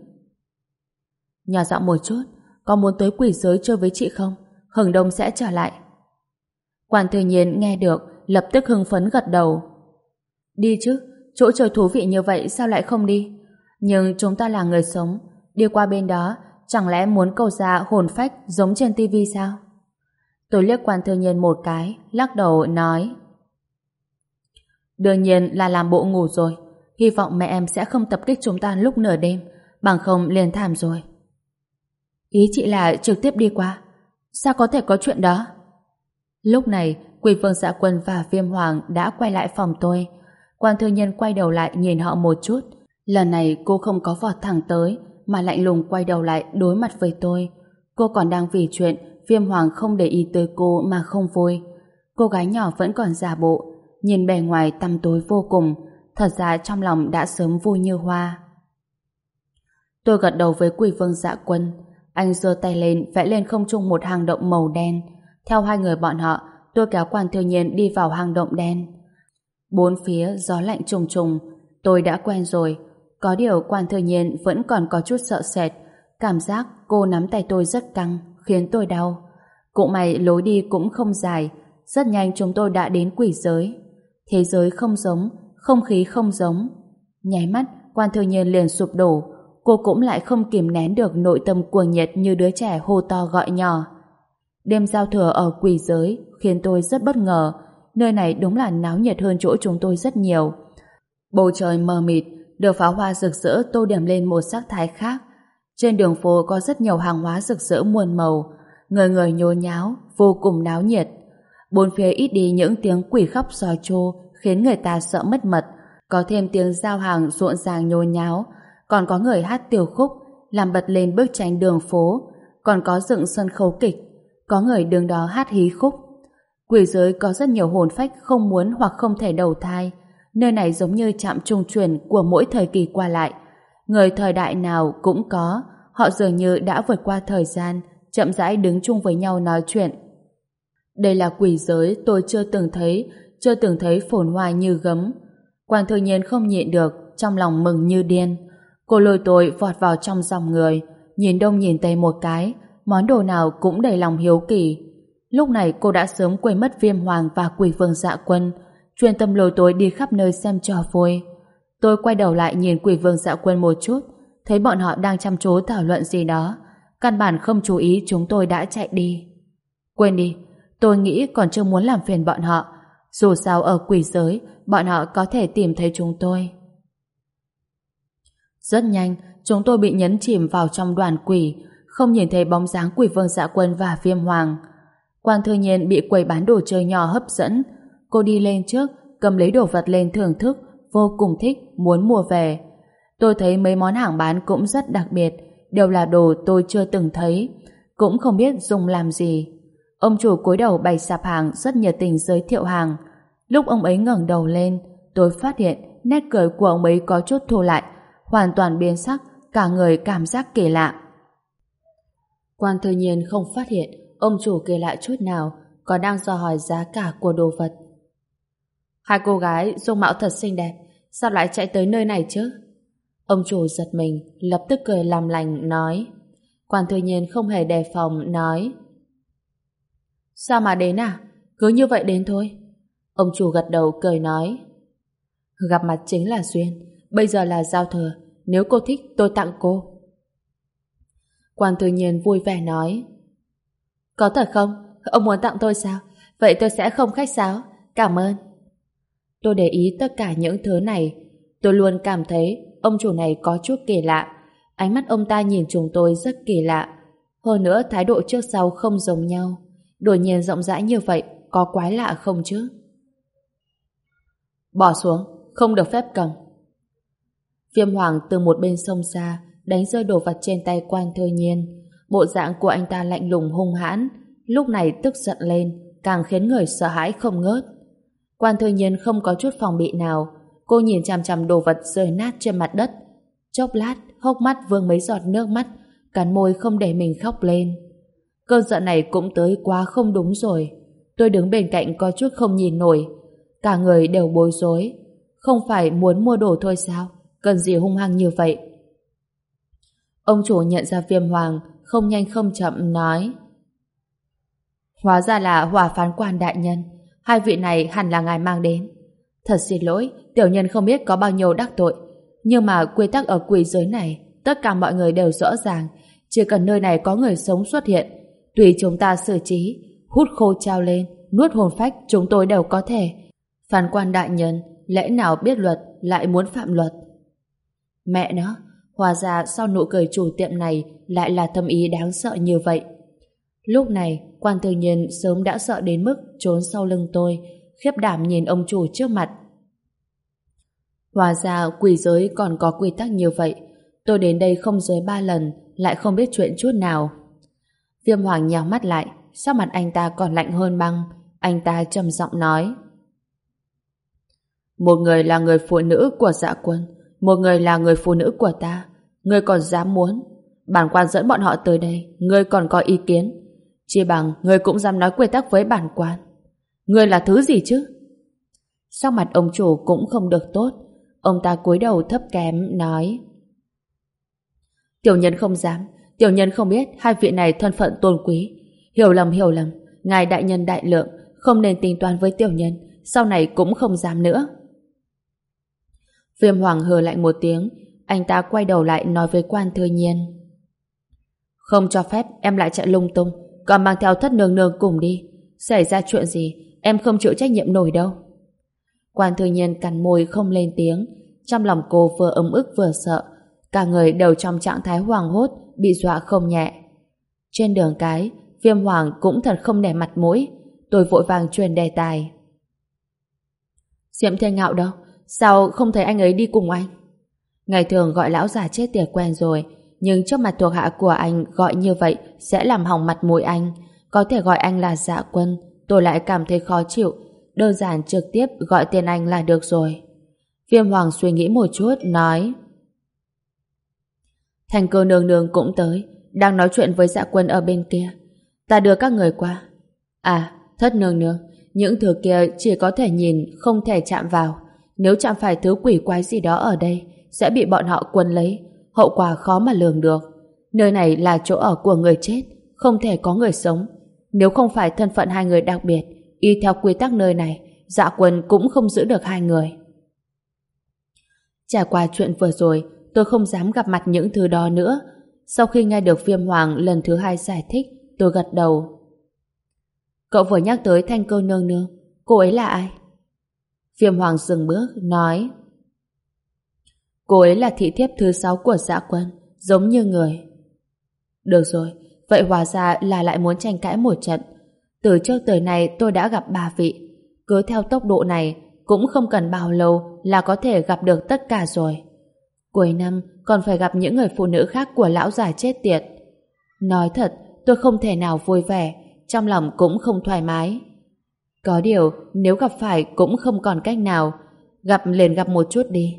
Nhỏ giọng một chút, có muốn tới quỷ giới chơi với chị không? Hừng đông sẽ trở lại. Quan Thư Nhiên nghe được, lập tức hưng phấn gật đầu. Đi chứ, chỗ chơi thú vị như vậy sao lại không đi? Nhưng chúng ta là người sống, đi qua bên đó, chẳng lẽ muốn cầu ra hồn phách giống trên tivi sao? Tôi liếc Quan Thư Nhiên một cái, lắc đầu nói. Đương nhiên là làm bộ ngủ rồi, hy vọng mẹ em sẽ không tập kích chúng ta lúc nửa đêm, bằng không liền thảm rồi. Ý chị là trực tiếp đi qua. Sao có thể có chuyện đó? Lúc này, Quỷ Vương Dạ Quân và Viêm Hoàng đã quay lại phòng tôi. Quan Thư Nhiên quay đầu lại nhìn họ một chút. Lần này cô không có vọt thẳng tới, mà lạnh lùng quay đầu lại đối mặt với tôi. Cô còn đang vì chuyện Viêm Hoàng không để ý tới cô mà không vui. Cô gái nhỏ vẫn còn giả bộ, nhìn bề ngoài tăm tối vô cùng, thật ra trong lòng đã sớm vui như hoa. Tôi gật đầu với Quỷ Vương Dạ Quân. Anh giơ tay lên vẽ lên không trung một hang động màu đen. Theo hai người bọn họ, tôi kéo Quan Thư Nhiên đi vào hang động đen. Bốn phía gió lạnh trùng trùng, tôi đã quen rồi. Có điều Quan Thư Nhiên vẫn còn có chút sợ sệt. Cảm giác cô nắm tay tôi rất căng, khiến tôi đau. Cũng may lối đi cũng không dài. Rất nhanh chúng tôi đã đến quỷ giới. Thế giới không giống, không khí không giống. Nháy mắt, Quan Thư Nhiên liền sụp đổ. Cô cũng lại không kìm nén được nội tâm cuồng nhiệt như đứa trẻ hô to gọi nhỏ. Đêm giao thừa ở quỷ giới khiến tôi rất bất ngờ. Nơi này đúng là náo nhiệt hơn chỗ chúng tôi rất nhiều. Bầu trời mờ mịt, được pháo hoa rực rỡ tô điểm lên một sắc thái khác. Trên đường phố có rất nhiều hàng hóa rực rỡ muôn màu, người người nhốn nháo, vô cùng náo nhiệt. Bốn phía ít đi những tiếng quỷ khóc sói trô khiến người ta sợ mất mật, có thêm tiếng giao hàng rộn ràng nhốn nháo, còn có người hát tiểu khúc làm bật lên bức tranh đường phố, còn có dựng sân khấu kịch, có người đứng đó hát hí khúc. Quỷ giới có rất nhiều hồn phách không muốn hoặc không thể đầu thai. Nơi này giống như trạm trung chuyển của mỗi thời kỳ qua lại. Người thời đại nào cũng có, họ dường như đã vượt qua thời gian, chậm rãi đứng chung với nhau nói chuyện. Đây là quỷ giới tôi chưa từng thấy, chưa từng thấy phồn hoa như gấm. Quan Thư Nhiên không nhịn được, trong lòng mừng như điên. Cô lôi tôi vọt vào trong dòng người, nhìn đông nhìn tây một cái, món đồ nào cũng đầy lòng hiếu kỳ. Lúc này cô đã sớm quên mất Viêm Hoàng và Quỷ Vương Dạ Quân, chuyên tâm lôi tôi đi khắp nơi xem trò vui. Tôi quay đầu lại nhìn Quỷ Vương Dạ Quân một chút, thấy bọn họ đang chăm chú thảo luận gì đó, căn bản không chú ý chúng tôi đã chạy đi. Quên đi, tôi nghĩ còn chưa muốn làm phiền bọn họ. Dù sao ở quỷ giới, bọn họ có thể tìm thấy chúng tôi. Rất nhanh, chúng tôi bị nhấn chìm vào trong đoàn quỷ, không nhìn thấy bóng dáng Quỷ Vương Dạ Quân và Viêm Hoàng. Quan Thư Nhiên bị quầy bán đồ chơi nhỏ hấp dẫn. Cô đi lên trước, cầm lấy đồ vật lên thưởng thức, vô cùng thích, muốn mua về. Tôi thấy mấy món hàng bán cũng rất đặc biệt, đều là đồ tôi chưa từng thấy, cũng không biết dùng làm gì. Ông chủ cúi đầu bày sạp hàng rất nhiệt tình giới thiệu hàng. Lúc ông ấy ngẩng đầu lên, tôi phát hiện nét cười của ông ấy có chút thu lại, hoàn toàn biến sắc, cả người cảm giác kỳ lạ. Quan Thư Nhiên không phát hiện ông chủ kỳ lạ chút nào, còn đang dò hỏi giá cả của đồ vật. Hai cô gái dung mạo thật xinh đẹp, sao lại chạy tới nơi này chứ? Ông chủ giật mình, lập tức cười làm lành nói. Quan Thư Nhiên không hề đề phòng nói. Sao mà đến à? Cứ như vậy đến thôi. Ông chủ gật đầu cười nói. Gặp mặt chính là duyên, bây giờ là giao thừa, nếu cô thích tôi tặng cô. Quan Thư Nhiên vui vẻ nói. Có thật không? Ông muốn tặng tôi sao? Vậy tôi sẽ không khách sáo, cảm ơn. Tôi để ý tất cả những thứ này, tôi luôn cảm thấy ông chủ này có chút kỳ lạ. Ánh mắt ông ta nhìn chúng tôi rất kỳ lạ. Hơn nữa thái độ trước sau không giống nhau. Đột nhiên rộng rãi như vậy, có quái lạ không chứ? Bỏ xuống, không được phép cầm. Viêm Hoàng từ một bên sông xa đánh rơi đồ vật trên tay Quan Thư Nhiên. Bộ dạng của anh ta lạnh lùng hung hãn, lúc này tức giận lên, càng khiến người sợ hãi không ngớt. Quan Thư Nhiên không có chút phòng bị nào, cô nhìn chằm chằm đồ vật rơi nát trên mặt đất. Chốc lát, hốc mắt vương mấy giọt nước mắt, cắn môi không để mình khóc lên. Cơn giận này cũng tới quá không đúng rồi. Tôi đứng bên cạnh có chút không nhìn nổi, cả người đều bối rối. Không phải muốn mua đồ thôi sao? Cần gì hung hăng như vậy? Ông chủ nhận ra Viêm Hoàng, không nhanh không chậm nói. Hóa ra là Hỏa Phán Quan đại nhân, hai vị này hẳn là ngài mang đến. Thật xin lỗi, tiểu nhân không biết có bao nhiêu đắc tội, nhưng mà quy tắc ở quỷ giới này tất cả mọi người đều rõ ràng, chỉ cần nơi này có người sống xuất hiện, tùy chúng ta xử trí, hút khô trao lên, nuốt hồn phách chúng tôi đều có thể. Phán Quan đại nhân lẽ nào biết luật lại muốn phạm luật? Mẹ nó, hóa ra sau nụ cười chủ tiệm này lại là thâm ý đáng sợ như vậy. Lúc này, Quan Thư Nhiên sớm đã sợ đến mức trốn sau lưng tôi, khiếp đảm nhìn ông chủ trước mặt. Hóa ra quỷ giới còn có quy tắc như vậy. Tôi đến đây không dưới ba lần, lại không biết chuyện chút nào. Viêm Hoàng nhào mắt lại, sắc mặt anh ta còn lạnh hơn băng. Anh ta trầm giọng nói. Một người là người phụ nữ của Dạ Quân, một người là người phụ nữ của ta. Ngươi còn dám muốn? Bản quan dẫn bọn họ tới đây, ngươi còn có ý kiến? Chỉ bằng ngươi cũng dám nói quy tắc với bản quan. Ngươi là thứ gì chứ? Sắc mặt ông chủ cũng không được tốt. Ông ta cúi đầu thấp kém nói. Tiểu nhân không dám, tiểu nhân không biết hai vị này thân phận tôn quý. Hiểu lầm hiểu lầm, ngài đại nhân đại lượng, không nên tính toán với tiểu nhân, sau này cũng không dám nữa. Viêm Hoàng hừ lạnh một tiếng, anh ta quay đầu lại nói với Quan Thư Nhiên. Không cho phép em lại chạy lung tung, Còn mang theo Thất nương nương cùng đi. Xảy ra chuyện gì, em không chịu trách nhiệm nổi đâu. Quan Thư Nhiên cắn môi không lên tiếng. Trong lòng cô vừa ấm ức vừa sợ. Cả người đều trong trạng thái hoảng hốt, bị dọa không nhẹ. Trên đường cái, Viêm Hoàng cũng thật không nể mặt mũi. Tôi vội vàng truyền đề tài. Diệm Thiên Ngạo đâu? Sao không thấy anh ấy đi cùng anh? Ngày thường gọi lão già chết tiệt quen rồi, nhưng trước mặt thuộc hạ của anh gọi như vậy sẽ làm hỏng mặt mũi anh. Có thể gọi anh là Dạ Quân, tôi lại cảm thấy khó chịu. Đơn giản trực tiếp gọi tên anh là được rồi. Viêm Hoàng suy nghĩ một chút, nói: Thành Cơ nương nương cũng tới, đang nói chuyện với Dạ Quân ở bên kia. Ta đưa các người qua. À, Thất nương nương, những thứ kia chỉ có thể nhìn, không thể chạm vào. Nếu chạm phải thứ quỷ quái gì đó ở đây, sẽ bị bọn họ quấn lấy, hậu quả khó mà lường được. Nơi này là chỗ ở của người chết, không thể có người sống. Nếu không phải thân phận hai người đặc biệt, y theo quy tắc nơi này, Dạ Quân cũng không giữ được hai người. Trải qua chuyện vừa rồi, tôi không dám gặp mặt những thứ đó nữa. Sau khi nghe được Viêm Hoàng lần thứ hai giải thích, tôi gật đầu. Cậu vừa nhắc tới Thanh Cơ nương nương, cô ấy là ai? Viêm Hoàng dừng bước, nói: Cô ấy là thị thiếp thứ sáu của Dạ Quân, giống như người. Được rồi, vậy hóa ra là lại muốn tranh cãi một trận. Từ trước tới nay tôi đã gặp ba vị. Cứ theo tốc độ này, cũng không cần bao lâu là có thể gặp được tất cả rồi. Cuối năm còn phải gặp những người phụ nữ khác của lão già chết tiệt. Nói thật, tôi không thể nào vui vẻ, trong lòng cũng không thoải mái. Có điều, nếu gặp phải cũng không còn cách nào. Gặp liền gặp một chút đi.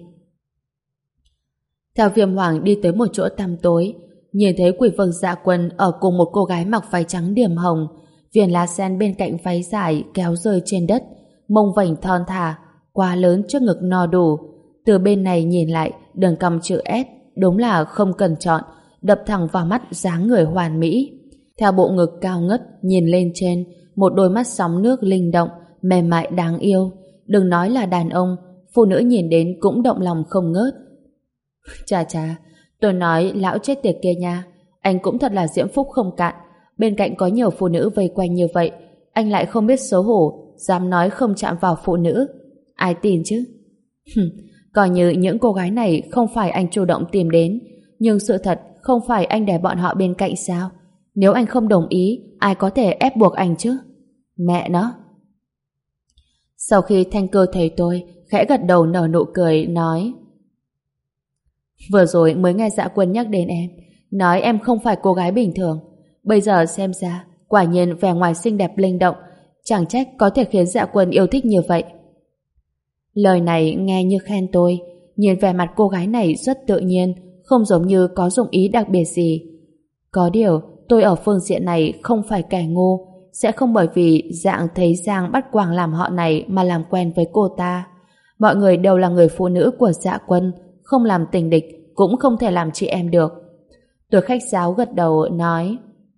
Theo Viêm Hoàng đi tới một chỗ tăm tối, nhìn thấy Quỷ Vương Dạ Quân ở cùng một cô gái mặc váy trắng điểm hồng, viền lá sen bên cạnh váy dài kéo rơi trên đất, mông vảnh thon thả, quá lớn trước ngực no đủ. Từ bên này nhìn lại, đường cong chữ S đúng là không cần chọn, đập thẳng vào mắt dáng người hoàn mỹ. Theo bộ ngực cao ngất nhìn lên trên, một đôi mắt sóng nước linh động, mềm mại đáng yêu. Đừng nói là đàn ông, phụ nữ nhìn đến cũng động lòng không ngớt. Chà chà, tôi nói lão chết tiệt kia nha, anh cũng thật là diễm phúc không cạn. Bên cạnh có nhiều phụ nữ vây quanh như vậy, anh lại không biết xấu hổ, dám nói không chạm vào phụ nữ. Ai tin chứ? Coi như những cô gái này không phải anh chủ động tìm đến, nhưng sự thật không phải anh để bọn họ bên cạnh sao? Nếu anh không đồng ý, ai có thể ép buộc anh chứ? Mẹ nó! Sau khi Thanh Cơ thấy tôi, khẽ gật đầu nở nụ cười, nói: Vừa rồi mới nghe Dạ Quân nhắc đến em, nói em không phải cô gái bình thường. Bây giờ xem ra, quả nhiên vẻ ngoài xinh đẹp linh động, chẳng trách có thể khiến Dạ Quân yêu thích như vậy. Lời này nghe như khen tôi, nhìn vẻ mặt cô gái này rất tự nhiên, không giống như có dụng ý đặc biệt gì. Có điều, tôi ở phương diện này không phải kẻ ngu, sẽ không bởi vì dạng thấy Giang bắt quàng làm họ này mà làm quen với cô ta. Mọi người đều là người phụ nữ của Dạ Quân, không làm tình địch cũng không thể làm chị em được. Tôi khách sáo gật đầu nói: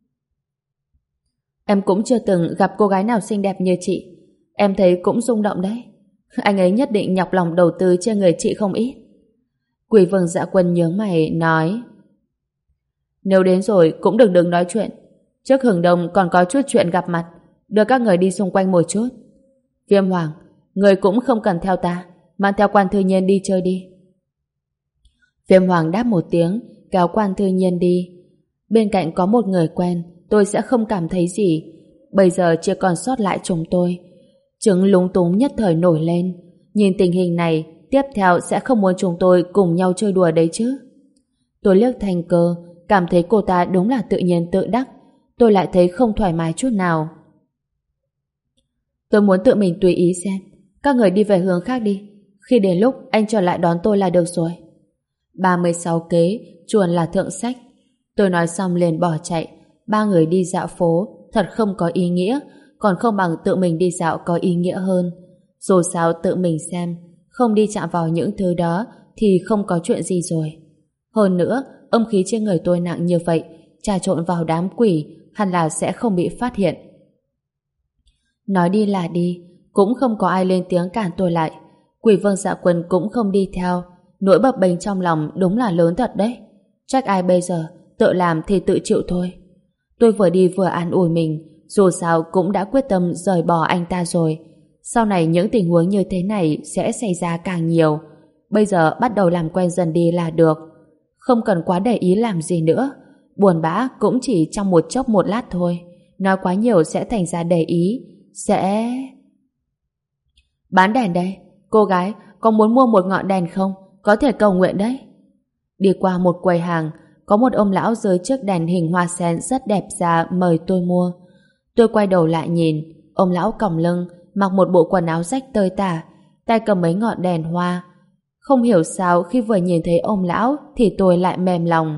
Em cũng chưa từng gặp cô gái nào xinh đẹp như chị. Em thấy cũng rung động đấy. Anh ấy nhất định nhọc lòng đầu tư cho người chị không ít. Quỷ Vương Dạ Quân nhớ mày nói: Nếu đến rồi cũng đừng đừng nói chuyện. Trước hừng đông còn có chút chuyện gặp mặt, đưa các người đi xung quanh một chút. Viêm Hoàng, người cũng không cần theo ta, mang theo Quan Thư Nhiên đi chơi đi. Viêm Hoàng đáp một tiếng, kéo Quan Thư Nhiên đi. Bên cạnh có một người quen, tôi sẽ không cảm thấy gì. Bây giờ chỉ còn sót lại chúng tôi. Trứng lúng túng nhất thời nổi lên. Nhìn tình hình này, tiếp theo sẽ không muốn chúng tôi cùng nhau chơi đùa đấy chứ. Tôi liếc Thanh Cơ, cảm thấy cô ta đúng là tự nhiên tự đắc. Tôi lại thấy không thoải mái chút nào. Tôi muốn tự mình tùy ý xem. Các người đi về hướng khác đi. Khi đến lúc anh trở lại đón tôi là được rồi. ba mươi sáu kế, chuồn là thượng sách. Tôi nói xong liền bỏ chạy. Ba người đi dạo phố, thật không có ý nghĩa, còn không bằng tự mình đi dạo có ý nghĩa hơn. Dù sao tự mình xem, không đi chạm vào những thứ đó thì không có chuyện gì rồi. Hơn nữa, âm khí trên người tôi nặng như vậy, trà trộn vào đám quỷ, hẳn là sẽ không bị phát hiện. Nói đi là đi, cũng không có ai lên tiếng cản tôi lại. Quỷ Vương Dạ Quân cũng không đi theo. Nỗi bập bênh trong lòng đúng là lớn thật đấy. Trách ai bây giờ, tự làm thì tự chịu thôi. Tôi vừa đi vừa an ủi mình, dù sao cũng đã quyết tâm rời bỏ anh ta rồi. Sau này những tình huống như thế này sẽ xảy ra càng nhiều. Bây giờ bắt đầu làm quen dần đi là được. Không cần quá để ý làm gì nữa. Buồn bã cũng chỉ trong một chốc một lát thôi. Nói quá nhiều sẽ thành ra để ý. Sẽ... Bán đèn đây. Cô gái, có muốn mua một ngọn đèn không? Có thể cầu nguyện đấy. Đi qua một quầy hàng, có một ông lão dưới chiếc đèn hình hoa sen rất đẹp ra mời tôi mua. Tôi quay đầu lại nhìn. Ông lão còng lưng, mặc một bộ quần áo rách tơi tả, tay cầm mấy ngọn đèn hoa. Không hiểu sao khi vừa nhìn thấy ông lão thì tôi lại mềm lòng.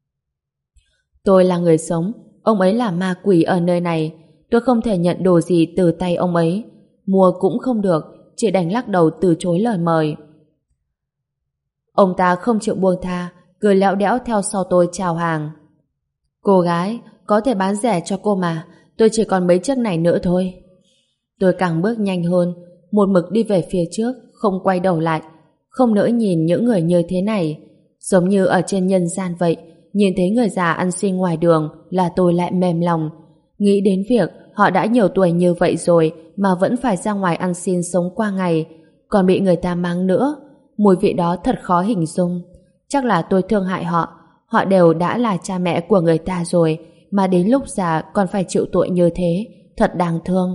Tôi là người sống, ông ấy là ma quỷ ở nơi này. Tôi không thể nhận đồ gì từ tay ông ấy. Mua cũng không được, chỉ đành lắc đầu từ chối lời mời. Ông ta không chịu buông tha, cứ lẽo đẽo theo sau tôi chào hàng. Cô gái, có thể bán rẻ cho cô mà, tôi chỉ còn mấy chiếc này nữa thôi. Tôi càng bước nhanh hơn, một mực đi về phía trước, không quay đầu lại, không nỡ nhìn những người như thế này. Giống như ở trên nhân gian vậy, nhìn thấy người già ăn xin ngoài đường là tôi lại mềm lòng. Nghĩ đến việc họ đã nhiều tuổi như vậy rồi mà vẫn phải ra ngoài ăn xin sống qua ngày, còn bị người ta mắng nữa. Mùi vị đó thật khó hình dung. Chắc là tôi thương hại họ. Họ đều đã là cha mẹ của người ta rồi, mà đến lúc già còn phải chịu tội như thế, thật đáng thương.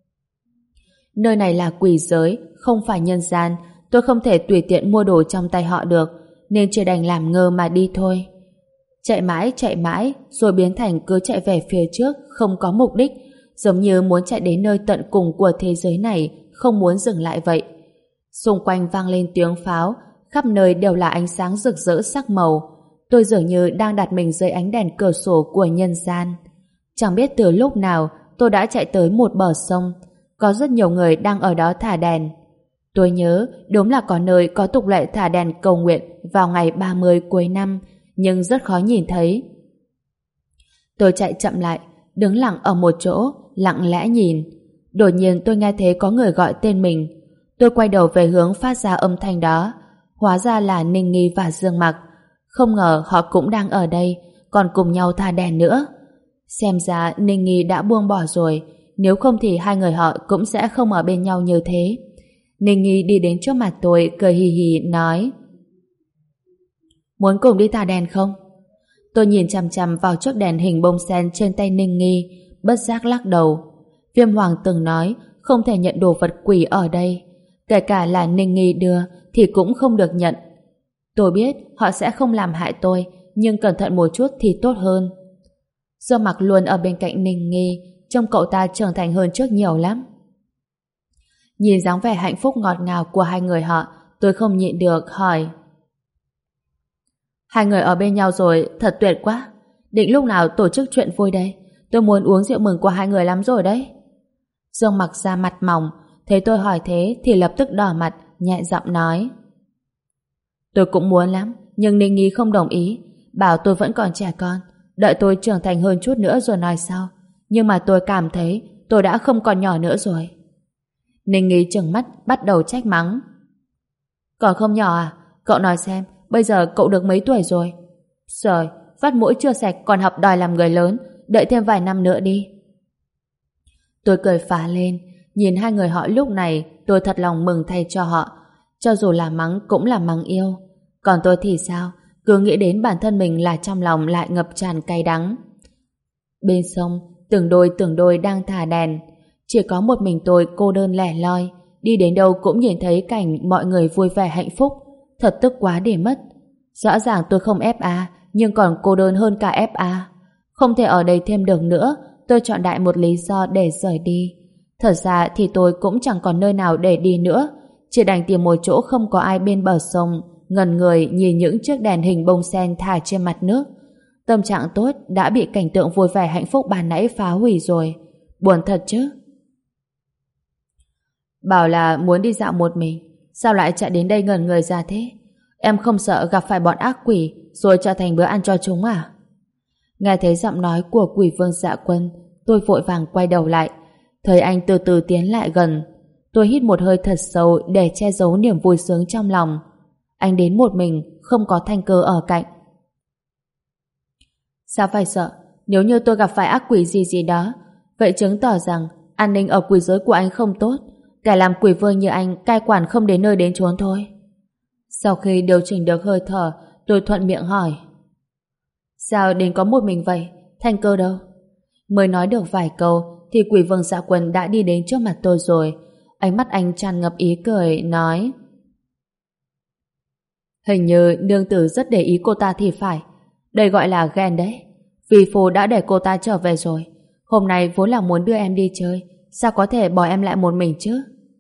Nơi này là quỷ giới, không phải nhân gian. Tôi không thể tùy tiện mua đồ trong tay họ được, nên chỉ đành làm ngơ mà đi thôi. Chạy mãi, chạy mãi, rồi biến thành cứ chạy về phía trước, không có mục đích, giống như muốn chạy đến nơi tận cùng của thế giới này, không muốn dừng lại vậy. Xung quanh vang lên tiếng pháo, khắp nơi đều là ánh sáng rực rỡ sắc màu. Tôi dường như đang đặt mình dưới ánh đèn cửa sổ của nhân gian. Chẳng biết từ lúc nào tôi đã chạy tới một bờ sông. Có rất nhiều người đang ở đó thả đèn. Tôi nhớ đúng là có nơi có tục lệ thả đèn cầu nguyện vào ngày ba mươi cuối năm, nhưng rất khó nhìn thấy. Tôi chạy chậm lại, đứng lặng ở một chỗ, lặng lẽ nhìn. Đột nhiên tôi nghe thấy có người gọi tên mình. Tôi quay đầu về hướng phát ra âm thanh đó. Hóa ra là Ninh Nghi và Dương Mặc. Không ngờ họ cũng đang ở đây, còn cùng nhau thả đèn nữa. Xem ra Ninh Nghi đã buông bỏ rồi, nếu không thì hai người họ cũng sẽ không ở bên nhau như thế. Ninh Nghi đi đến trước mặt tôi, cười hì hì nói: Muốn cùng đi thả đèn không? Tôi nhìn chằm chằm vào chiếc đèn hình bông sen trên tay Ninh Nghi, bất giác lắc đầu. Viêm Hoàng từng nói không thể nhận đồ vật quỷ ở đây, kể cả là Ninh Nghi đưa thì cũng không được nhận. Tôi biết họ sẽ không làm hại tôi, nhưng cẩn thận một chút thì tốt hơn. Dương Mặc luôn ở bên cạnh Ninh Nghi, trông cậu ta trưởng thành hơn trước nhiều lắm. Nhìn dáng vẻ hạnh phúc ngọt ngào của hai người họ, tôi không nhịn được hỏi: Hai người ở bên nhau rồi, thật tuyệt quá. Định lúc nào tổ chức chuyện vui đây? Tôi muốn uống rượu mừng của hai người lắm rồi đấy. Dương Mặc ra mặt mỏng, thấy tôi hỏi thế thì lập tức đỏ mặt, nhẹ giọng nói: Tôi cũng muốn lắm, nhưng Ninh Nghi không đồng ý, bảo tôi vẫn còn trẻ con, đợi tôi trưởng thành hơn chút nữa rồi nói sau. Nhưng mà tôi cảm thấy tôi đã không còn nhỏ nữa rồi. Ninh Nghi trừng mắt bắt đầu trách mắng: Còn không nhỏ à? Cậu nói xem, bây giờ cậu được mấy tuổi rồi? Trời, vắt mũi chưa sạch còn học đòi làm người lớn, đợi thêm vài năm nữa đi. Tôi cười phá lên, nhìn hai người họ lúc này, tôi thật lòng mừng thay cho họ. Cho dù là mắng cũng là mắng yêu. Còn tôi thì sao? Cứ nghĩ đến bản thân mình là trong lòng lại ngập tràn cay đắng. Bên sông, từng đôi từng đôi đang thả đèn. Chỉ có một mình tôi cô đơn lẻ loi, đi đến đâu cũng nhìn thấy cảnh mọi người vui vẻ hạnh phúc. Thật tức quá để mất. Rõ ràng tôi không ép a, nhưng còn cô đơn hơn cả ép a. Không thể ở đây thêm được nữa, tôi chọn đại một lý do để rời đi. Thật ra thì tôi cũng chẳng còn nơi nào để đi nữa, chỉ đành tìm một chỗ không có ai bên bờ sông, ngẩn người nhìn những chiếc đèn hình bông sen thả trên mặt nước. Tâm trạng tốt đã bị cảnh tượng vui vẻ hạnh phúc ban nãy phá hủy rồi. Buồn thật chứ. Bảo là muốn đi dạo một mình, sao lại chạy đến đây ngẩn người ra thế? Em không sợ gặp phải bọn ác quỷ rồi trở thành bữa ăn cho chúng à? Nghe thấy giọng nói của Quỷ Vương Dạ Quân, tôi vội vàng quay đầu lại. Thấy anh từ từ tiến lại gần, tôi hít một hơi thật sâu để che giấu niềm vui sướng trong lòng. Anh đến một mình, không có Thanh Cơ ở cạnh. Sao phải sợ? Nếu như tôi gặp phải ác quỷ gì gì đó, vậy chứng tỏ rằng an ninh ở quỷ giới của anh không tốt. Kẻ làm quỷ vương như anh cai quản không đến nơi đến chốn thôi. Sau khi điều chỉnh được hơi thở, tôi thuận miệng hỏi. Sao đến có một mình vậy? Thanh Cơ đâu? Mới nói được vài câu thì quỷ vương Dạ Quân đã đi đến trước mặt tôi rồi. Ánh mắt anh tràn ngập ý cười, nói: Hình như nương tử rất để ý cô ta thì phải. Đây gọi là ghen đấy. Vì phù đã để cô ta trở về rồi. Hôm nay vốn là muốn đưa em đi chơi, sao có thể bỏ em lại một mình chứ?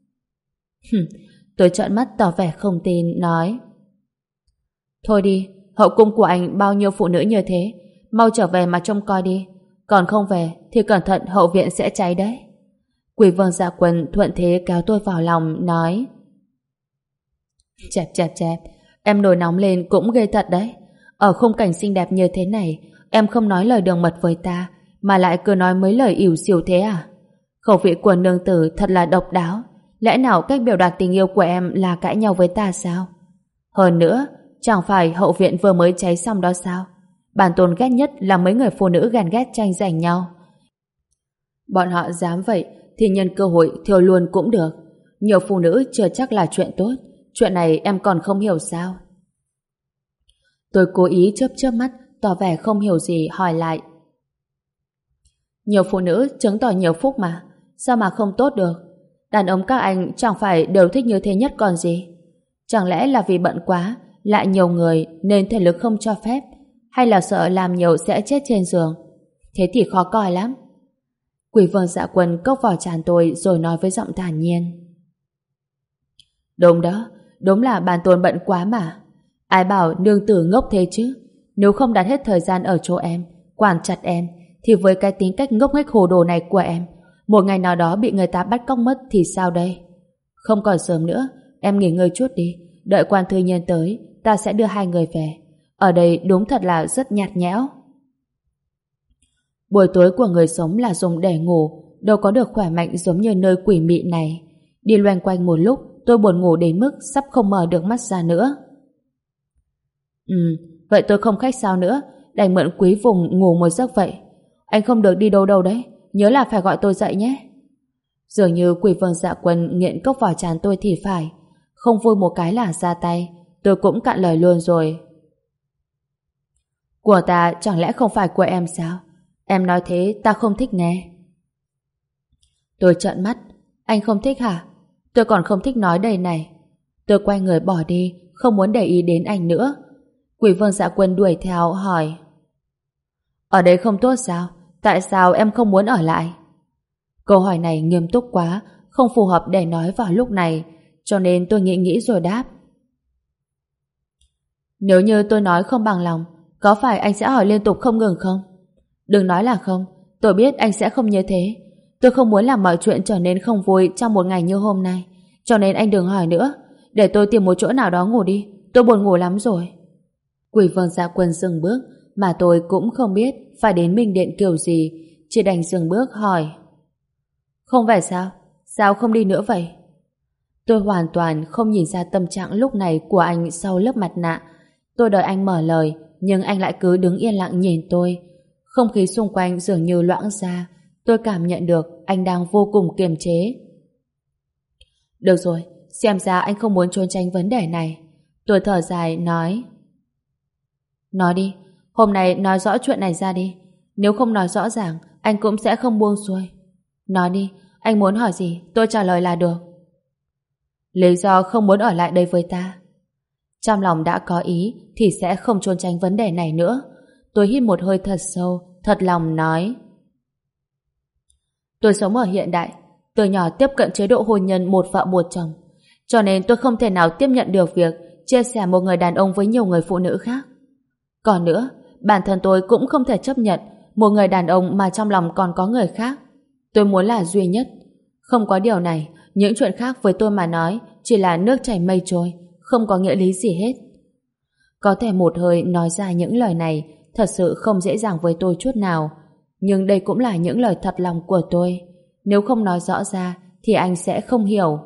Tôi trợn mắt tỏ vẻ không tin, nói: Thôi đi, hậu cung của anh bao nhiêu phụ nữ như thế, mau trở về mà trông coi đi. Còn không về thì cẩn thận hậu viện sẽ cháy đấy. Quỷ vương Dạ Quân thuận thế kéo tôi vào lòng, nói: Chẹp chẹp chẹp, em nổi nóng lên cũng ghê thật đấy. Ở khung cảnh xinh đẹp như thế này, em không nói lời đường mật với ta, mà lại cứ nói mấy lời ỉu xìu thế à? Khẩu vị của nương tử thật là độc đáo. Lẽ nào cách biểu đạt tình yêu của em là cãi nhau với ta sao? Hơn nữa, chẳng phải hậu viện vừa mới cháy xong đó sao? Bản tôn ghét nhất là mấy người phụ nữ ghen ghét tranh giành nhau. Bọn họ dám vậy thì nhân cơ hội thiêu luôn cũng được. Nhiều phụ nữ chưa chắc là chuyện tốt. Chuyện này em còn không hiểu sao? Tôi cố ý chớp chớp mắt, tỏ vẻ không hiểu gì, hỏi lại: Nhiều phụ nữ chứng tỏ nhiều phúc mà, sao mà không tốt được? Đàn ông các anh chẳng phải đều thích như thế nhất còn gì? Chẳng lẽ là vì bận quá, lại nhiều người nên thể lực không cho phép, hay là sợ làm nhiều sẽ chết trên giường? Thế thì khó coi lắm. Quỷ vương Dạ Quân cốc vào trán tôi rồi nói với giọng thản nhiên: Đúng đó, đúng là bản tôn bận quá mà. Ai bảo nương tử ngốc thế chứ? Nếu không đặt hết thời gian ở chỗ em, quản chặt em, thì với cái tính cách ngốc nghếch hồ đồ này của em, một ngày nào đó bị người ta bắt cóc mất thì sao đây? Không còn sớm nữa, em nghỉ ngơi chút đi. Đợi quan thư nhân tới, ta sẽ đưa hai người về. Ở đây đúng thật là rất nhạt nhẽo. Buổi tối của người sống là dùng để ngủ, đâu có được khỏe mạnh giống như nơi quỷ mị này. Đi loanh quanh một lúc, tôi buồn ngủ đến mức sắp không mở được mắt ra nữa. Ừ, vậy tôi không khách sao nữa, đành mượn quý vùng ngủ một giấc vậy. Anh không được đi đâu đâu đấy, nhớ là phải gọi tôi dậy nhé. Dường như quỷ vương Dạ Quân nghiện cốc vào trán tôi thì phải. Không vui một cái là ra tay. Tôi cũng cạn lời luôn rồi. Của ta chẳng lẽ không phải của em sao? Em nói thế ta không thích nghe. Tôi trợn mắt. Anh không thích hả? Tôi còn không thích nói đây này. Tôi quay người bỏ đi, không muốn để ý đến anh nữa. Quỷ vương Dạ Quân đuổi theo hỏi: Ở đây không tốt sao? Tại sao em không muốn ở lại? Câu hỏi này nghiêm túc quá, không phù hợp để nói vào lúc này, cho nên tôi nghĩ nghĩ rồi đáp: Nếu như tôi nói không bằng lòng, có phải anh sẽ hỏi liên tục không ngừng không? Đừng nói là không, tôi biết anh sẽ không như thế. Tôi không muốn làm mọi chuyện trở nên không vui trong một ngày như hôm nay, cho nên anh đừng hỏi nữa. Để tôi tìm một chỗ nào đó ngủ đi, tôi buồn ngủ lắm rồi. Quỷ vương Dạ Quân dừng bước, mà tôi cũng không biết phải đến Minh Điện kiểu gì, chỉ đành dừng bước hỏi: Không phải sao? Sao không đi nữa vậy? Tôi hoàn toàn không nhìn ra tâm trạng lúc này của anh sau lớp mặt nạ. Tôi đợi anh mở lời, nhưng anh lại cứ đứng yên lặng nhìn tôi. Không khí xung quanh dường như loãng ra. Tôi cảm nhận được anh đang vô cùng kiềm chế. Được rồi, xem ra anh không muốn trốn tránh vấn đề này. Tôi thở dài nói: Nói đi, hôm nay nói rõ chuyện này ra đi. Nếu không nói rõ ràng, anh cũng sẽ không buông xuôi. Nói đi, anh muốn hỏi gì, tôi trả lời là được. Lý do không muốn ở lại đây với ta. Trong lòng đã có ý thì sẽ không trốn tránh vấn đề này nữa. Tôi hít một hơi thật sâu, thật lòng nói: Tôi sống ở hiện đại, từ nhỏ tiếp cận chế độ hôn nhân một vợ một chồng, cho nên tôi không thể nào tiếp nhận được việc chia sẻ một người đàn ông với nhiều người phụ nữ khác. Còn nữa, bản thân tôi cũng không thể chấp nhận một người đàn ông mà trong lòng còn có người khác. Tôi muốn là duy nhất. Không có điều này, những chuyện khác với tôi mà nói chỉ là nước chảy mây trôi, không có nghĩa lý gì hết. Có thể một hơi nói ra những lời này thật sự không dễ dàng với tôi chút nào, nhưng đây cũng là những lời thật lòng của tôi. Nếu không nói rõ ra thì anh sẽ không hiểu.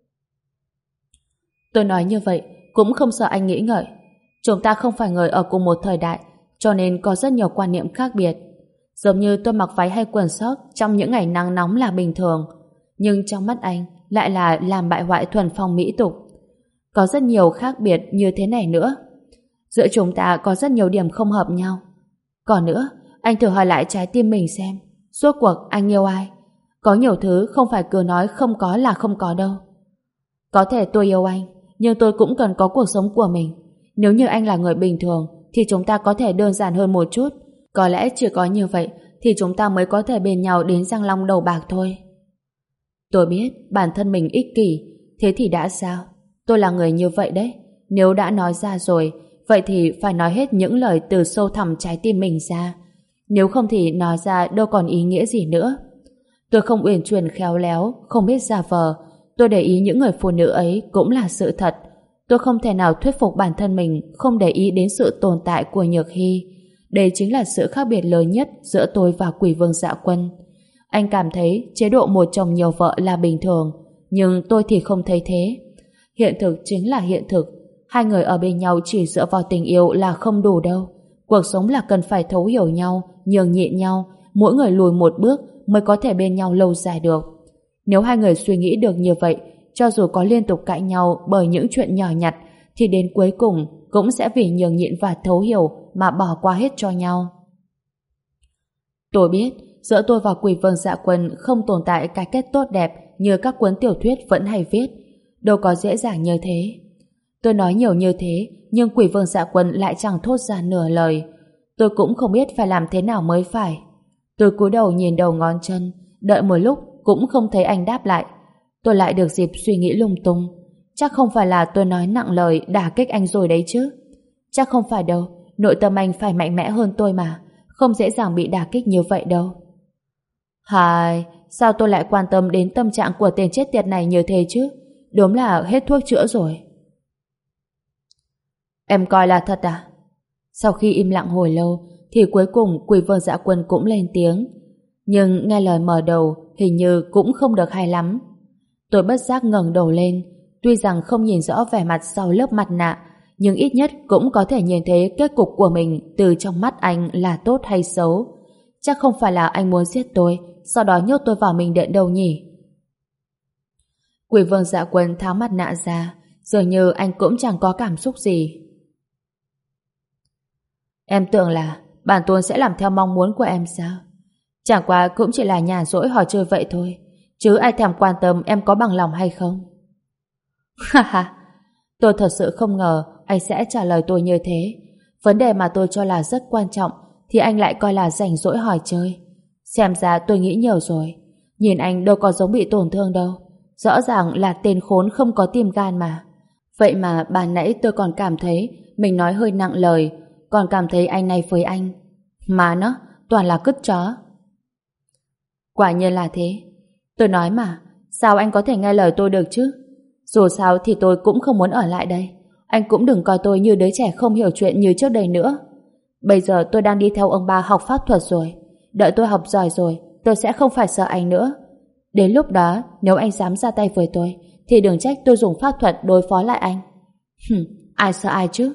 Tôi nói như vậy cũng không sợ anh nghĩ ngợi. Chúng ta không phải người ở cùng một thời đại, cho nên có rất nhiều quan niệm khác biệt. Giống như tôi mặc váy hay quần sót trong những ngày nắng nóng là bình thường, nhưng trong mắt anh lại là làm bại hoại thuần phong mỹ tục. Có rất nhiều khác biệt như thế này nữa. Giữa chúng ta có rất nhiều điểm không hợp nhau. Còn nữa, anh thử hỏi lại trái tim mình xem, rốt cuộc anh yêu ai? Có nhiều thứ không phải cứ nói không có là không có đâu. Có thể tôi yêu anh, nhưng tôi cũng cần có cuộc sống của mình. Nếu như anh là người bình thường thì chúng ta có thể đơn giản hơn một chút. Có lẽ chỉ có như vậy thì chúng ta mới có thể bên nhau đến răng long đầu bạc thôi. Tôi biết bản thân mình ích kỷ, thế thì đã sao? Tôi là người như vậy đấy. Nếu đã nói ra rồi, vậy thì phải nói hết những lời từ sâu thẳm trái tim mình ra. Nếu không thì nói ra đâu còn ý nghĩa gì nữa. Tôi không uyển chuyển khéo léo, không biết giả vờ. Tôi để ý những người phụ nữ ấy cũng là sự thật. Tôi không thể nào thuyết phục bản thân mình không để ý đến sự tồn tại của Nhược Hy. Đây chính là sự khác biệt lớn nhất giữa tôi và Quỷ Vương Dạ Quân. Anh cảm thấy chế độ một chồng nhiều vợ là bình thường, nhưng tôi thì không thấy thế. Hiện thực chính là hiện thực. Hai người ở bên nhau chỉ dựa vào tình yêu là không đủ đâu. Cuộc sống là cần phải thấu hiểu nhau, nhường nhịn nhau, mỗi người lùi một bước mới có thể bên nhau lâu dài được. Nếu hai người suy nghĩ được như vậy, cho dù có liên tục cãi nhau bởi những chuyện nhỏ nhặt, thì đến cuối cùng cũng sẽ vì nhường nhịn và thấu hiểu mà bỏ qua hết cho nhau. Tôi biết giữa tôi và Quỷ Vương Dạ Quân không tồn tại cái kết tốt đẹp như các cuốn tiểu thuyết vẫn hay viết. Đâu có dễ dàng như thế. Tôi nói nhiều như thế, nhưng Quỷ Vương Dạ Quân lại chẳng thốt ra nửa lời. Tôi cũng không biết phải làm thế nào mới phải. Tôi cúi đầu nhìn đầu ngón chân, đợi một lúc cũng không thấy anh đáp lại. Tôi lại được dịp suy nghĩ lung tung. Chắc không phải là tôi nói nặng lời đả kích anh rồi đấy chứ. Chắc không phải đâu, nội tâm anh phải mạnh mẽ hơn tôi mà, không dễ dàng bị đả kích như vậy đâu. Hài, sao tôi lại quan tâm đến tâm trạng của tên chết tiệt này như thế chứ? Đúng là hết thuốc chữa rồi. Em coi là thật à? Sau khi im lặng hồi lâu thì cuối cùng Quỷ Vương Dạ Quân cũng lên tiếng. Nhưng nghe lời mở đầu hình như cũng không được hay lắm. Tôi bất giác ngẩng đầu lên. Tuy rằng không nhìn rõ vẻ mặt sau lớp mặt nạ, nhưng ít nhất cũng có thể nhìn thấy kết cục của mình từ trong mắt anh là tốt hay xấu. Chắc không phải là anh muốn giết tôi, sau đó nhốt tôi vào mình điện đâu nhỉ? Quỷ Vương Dạ Quân tháo mặt nạ ra, dường như anh cũng chẳng có cảm xúc gì. Em tưởng là bản tôn sẽ làm theo mong muốn của em sao? Chẳng qua cũng chỉ là nhàn rỗi hỏi chơi vậy thôi, chứ ai thèm quan tâm em có bằng lòng hay không. Ha ha, tôi thật sự không ngờ anh sẽ trả lời tôi như thế. Vấn đề mà tôi cho là rất quan trọng thì anh lại coi là rảnh rỗi hỏi chơi. Xem ra tôi nghĩ nhiều rồi. Nhìn anh đâu có giống bị tổn thương đâu. Rõ ràng là tên khốn không có tim gan mà. Vậy mà ban nãy tôi còn cảm thấy mình nói hơi nặng lời, còn cảm thấy anh này với anh. Mà nó, toàn là cứt chó. Quả nhiên là thế. Tôi nói mà, sao anh có thể nghe lời tôi được chứ? Dù sao thì tôi cũng không muốn ở lại đây. Anh cũng đừng coi tôi như đứa trẻ không hiểu chuyện như trước đây nữa. Bây giờ tôi đang đi theo ông ba học pháp thuật rồi. Đợi tôi học giỏi rồi, tôi sẽ không phải sợ anh nữa. Đến lúc đó, nếu anh dám ra tay với tôi, thì đừng trách tôi dùng pháp thuật đối phó lại anh. Hừm, ai sợ ai chứ?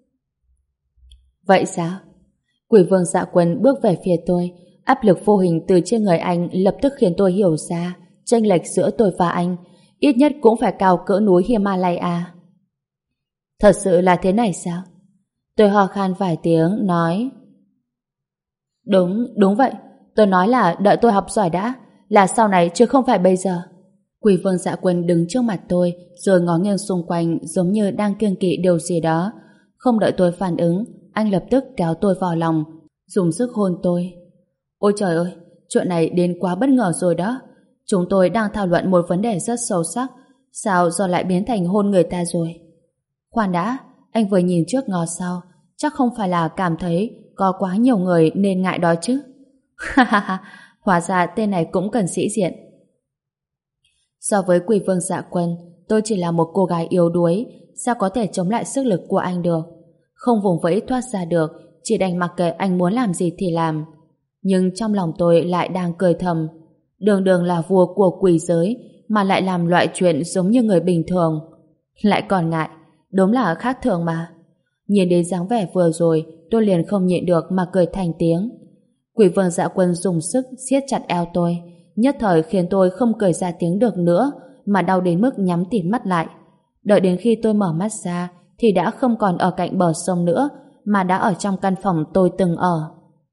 Vậy sao? Quỷ Vương Dạ Quân bước về phía tôi, áp lực vô hình từ trên người anh lập tức khiến tôi hiểu ra chênh lệch giữa tôi và anh ít nhất cũng phải cao cỡ núi Himalaya. Thật sự là thế này sao? Tôi ho khan vài tiếng, nói: Đúng, đúng vậy. Tôi nói là đợi tôi học giỏi đã, là sau này chứ không phải bây giờ. Quỷ Vương Dạ Quân đứng trước mặt tôi, rồi ngó nghiêng xung quanh giống như đang kiêng kỵ điều gì đó. Không đợi tôi phản ứng, anh lập tức kéo tôi vào lòng, dùng sức hôn tôi. Ôi trời ơi, chuyện này đến quá bất ngờ rồi đó. Chúng tôi đang thảo luận một vấn đề rất sâu sắc, sao giờ lại biến thành hôn người ta rồi? Khoan đã, anh vừa nhìn trước ngó sau, chắc không phải là cảm thấy có quá nhiều người nên ngại đó chứ? Ha ha ha, hóa ra tên này cũng cần sĩ diện. So với Quỷ Vương Dạ Quân, tôi chỉ là một cô gái yếu đuối, sao có thể chống lại sức lực của anh được? Không vùng vẫy thoát ra được, chỉ đành mặc kệ anh muốn làm gì thì làm. Nhưng trong lòng tôi lại đang cười thầm, đường đường là vua của quỷ giới mà lại làm loại chuyện giống như người bình thường, lại còn ngại, đúng là khác thường mà. Nhìn đến dáng vẻ vừa rồi, tôi liền không nhịn được mà cười thành tiếng. Quỷ vương Dạ Quân dùng sức siết chặt eo tôi, nhất thời khiến tôi không cười ra tiếng được nữa, mà đau đến mức nhắm tịt mắt lại. Đợi đến khi tôi mở mắt ra thì đã không còn ở cạnh bờ sông nữa, mà đã ở trong căn phòng tôi từng ở.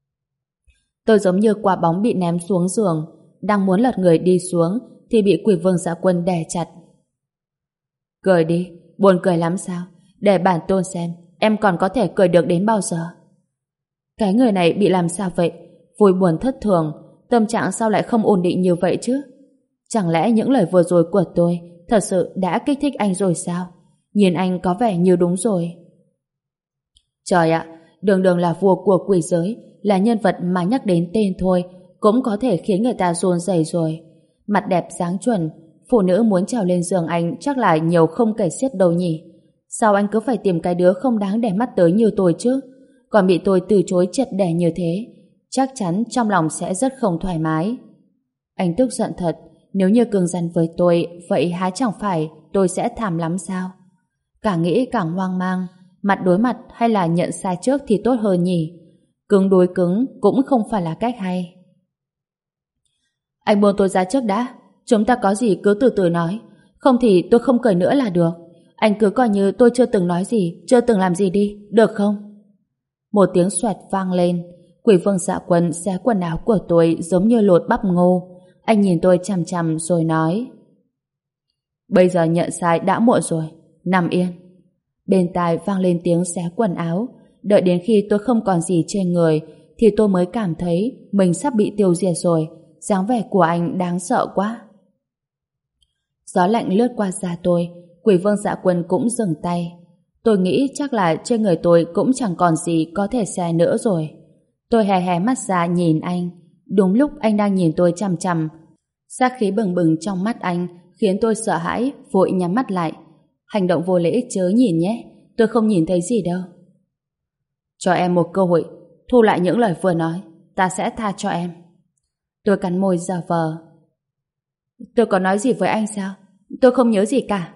Tôi giống như quả bóng bị ném xuống giường, đang muốn lật người đi xuống thì bị Quỷ vương Dạ Quân đè chặt. Cười đi, buồn cười lắm sao? Để bản tôn xem em còn có thể cười được đến bao giờ. Cái người này bị làm sao vậy? Vui buồn thất thường, tâm trạng sao lại không ổn định như vậy chứ? Chẳng lẽ những lời vừa rồi của tôi thật sự đã kích thích anh rồi sao? Nhìn anh có vẻ như đúng rồi. Trời ạ, đường đường là vua của quỷ giới, là nhân vật mà nhắc đến tên thôi cũng có thể khiến người ta run rẩy rồi. Mặt đẹp dáng chuẩn, phụ nữ muốn trèo lên giường anh chắc là nhiều không kể xiết đâu nhỉ. Sao anh cứ phải tìm cái đứa không đáng để mắt tới như tôi chứ? Còn bị tôi từ chối triệt để như thế, chắc chắn trong lòng sẽ rất không thoải mái. Anh tức giận thật, nếu như cứng rắn với tôi, vậy há chẳng phải tôi sẽ thảm lắm sao? Càng nghĩ càng hoang mang, mặt đối mặt hay là nhận sai trước thì tốt hơn nhỉ? Cứng đối cứng cũng không phải là cách hay. Anh buông tôi ra trước đã, chúng ta có gì cứ từ từ nói, không thì tôi không cười nữa là được. Anh cứ coi như tôi chưa từng nói gì, chưa từng làm gì đi, được không? Một tiếng xoẹt vang lên, Quỷ vương Dạ Quân xé quần áo của tôi giống như lột bắp ngô. Anh nhìn tôi chằm chằm rồi nói: Bây giờ nhận sai đã muộn rồi, nằm yên. Bên tai vang lên tiếng xé quần áo. Đợi đến khi tôi không còn gì trên người thì tôi mới cảm thấy mình sắp bị tiêu diệt rồi. Dáng vẻ của anh đáng sợ quá. Gió lạnh lướt qua da tôi, Quỷ vương Dạ Quân cũng dừng tay. Tôi nghĩ chắc là trên người tôi cũng chẳng còn gì có thể xé nữa rồi. Tôi hé hé mắt ra nhìn anh. Đúng lúc anh đang nhìn tôi chằm chằm, sát khí bừng bừng trong mắt anh khiến tôi sợ hãi, vội nhắm mắt lại. Hành động vô lễ chớ nhìn nhé, tôi không nhìn thấy gì đâu. Cho em một cơ hội, thu lại những lời vừa nói, ta sẽ tha cho em. Tôi cắn môi giả vờ. Tôi có nói gì với anh sao? Tôi không nhớ gì cả.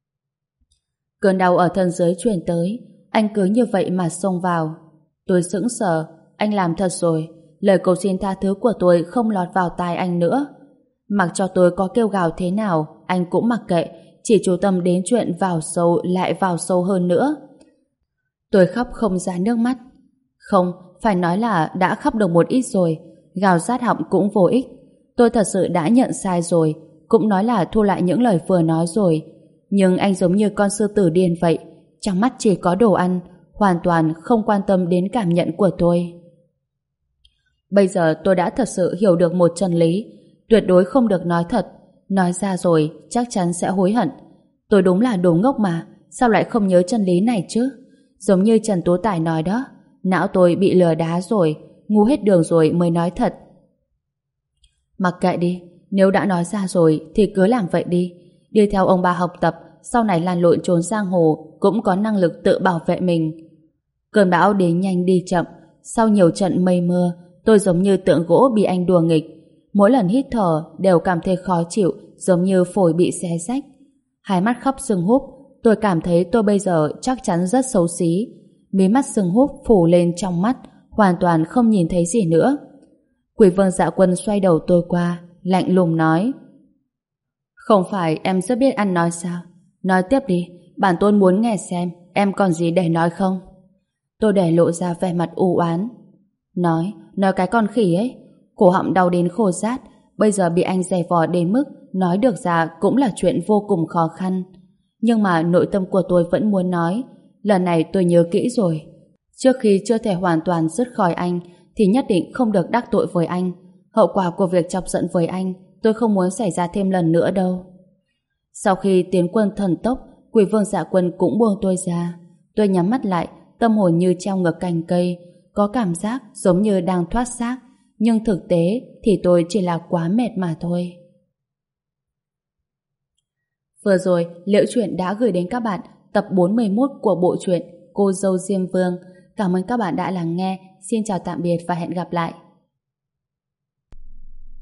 Cơn đau ở thân dưới truyền tới, anh cứ như vậy mà xông vào. Tôi sững sờ, anh làm thật rồi. Lời cầu xin tha thứ của tôi không lọt vào tai anh nữa. Mặc cho tôi có kêu gào thế nào, anh cũng mặc kệ, chỉ chú tâm đến chuyện vào sâu lại vào sâu hơn nữa. Tôi khóc không ra nước mắt. Không, phải nói là đã khóc được một ít rồi, gào rát họng cũng vô ích. Tôi thật sự đã nhận sai rồi, cũng nói là thu lại những lời vừa nói rồi. Nhưng anh giống như con sư tử điên vậy, trong mắt chỉ có đồ ăn, hoàn toàn không quan tâm đến cảm nhận của tôi. Bây giờ tôi đã thật sự hiểu được một chân lý, tuyệt đối không được nói thật, nói ra rồi chắc chắn sẽ hối hận. Tôi đúng là đồ ngốc mà, sao lại không nhớ chân lý này chứ? Giống như Trần Tú Tài nói đó, não tôi bị lừa đá rồi, ngu hết đường rồi mới nói thật. Mặc kệ đi, nếu đã nói ra rồi thì cứ làm vậy đi, đi theo ông bà học tập, sau này lăn lộn trốn giang hồ cũng có năng lực tự bảo vệ mình. Cơn bão đến nhanh đi chậm, sau nhiều trận mây mưa, tôi giống như tượng gỗ bị anh đùa nghịch. Mỗi lần hít thở đều cảm thấy khó chịu, giống như phổi bị xé rách. Hai mắt khóc sưng húp, tôi cảm thấy tôi bây giờ chắc chắn rất xấu xí. Mí mắt sưng húp phủ lên trong mắt, hoàn toàn không nhìn thấy gì nữa. Quỷ vương Dạ Quân xoay đầu tôi qua, lạnh lùng nói: Không phải em rất biết ăn nói sao? Nói tiếp đi, bản tôn muốn nghe xem em còn gì để nói không? Tôi để lộ ra vẻ mặt u oán. Nói, nói cái con khỉ ấy. Cổ họng đau đến khô rát, bây giờ bị anh giày vò đến mức nói được ra cũng là chuyện vô cùng khó khăn. Nhưng mà nội tâm của tôi vẫn muốn nói. Lần này tôi nhớ kỹ rồi. Trước khi chưa thể hoàn toàn dứt khỏi anh thì nhất định không được đắc tội với anh. Hậu quả của việc chọc giận với anh tôi không muốn xảy ra thêm lần nữa đâu. Sau khi tiến quân thần tốc, Quỷ vương Dạ Quân cũng buông tôi ra. Tôi nhắm mắt lại, tâm hồn như treo ngược cành cây, có cảm giác giống như đang thoát xác, nhưng thực tế thì tôi chỉ là quá mệt mà thôi. Vừa rồi, Liễu Chuyện đã gửi đến các bạn tập bốn mươi mốt của bộ truyện Cô dâu Diêm Vương. Cảm ơn các bạn đã lắng nghe. Xin chào tạm biệt và hẹn gặp lại.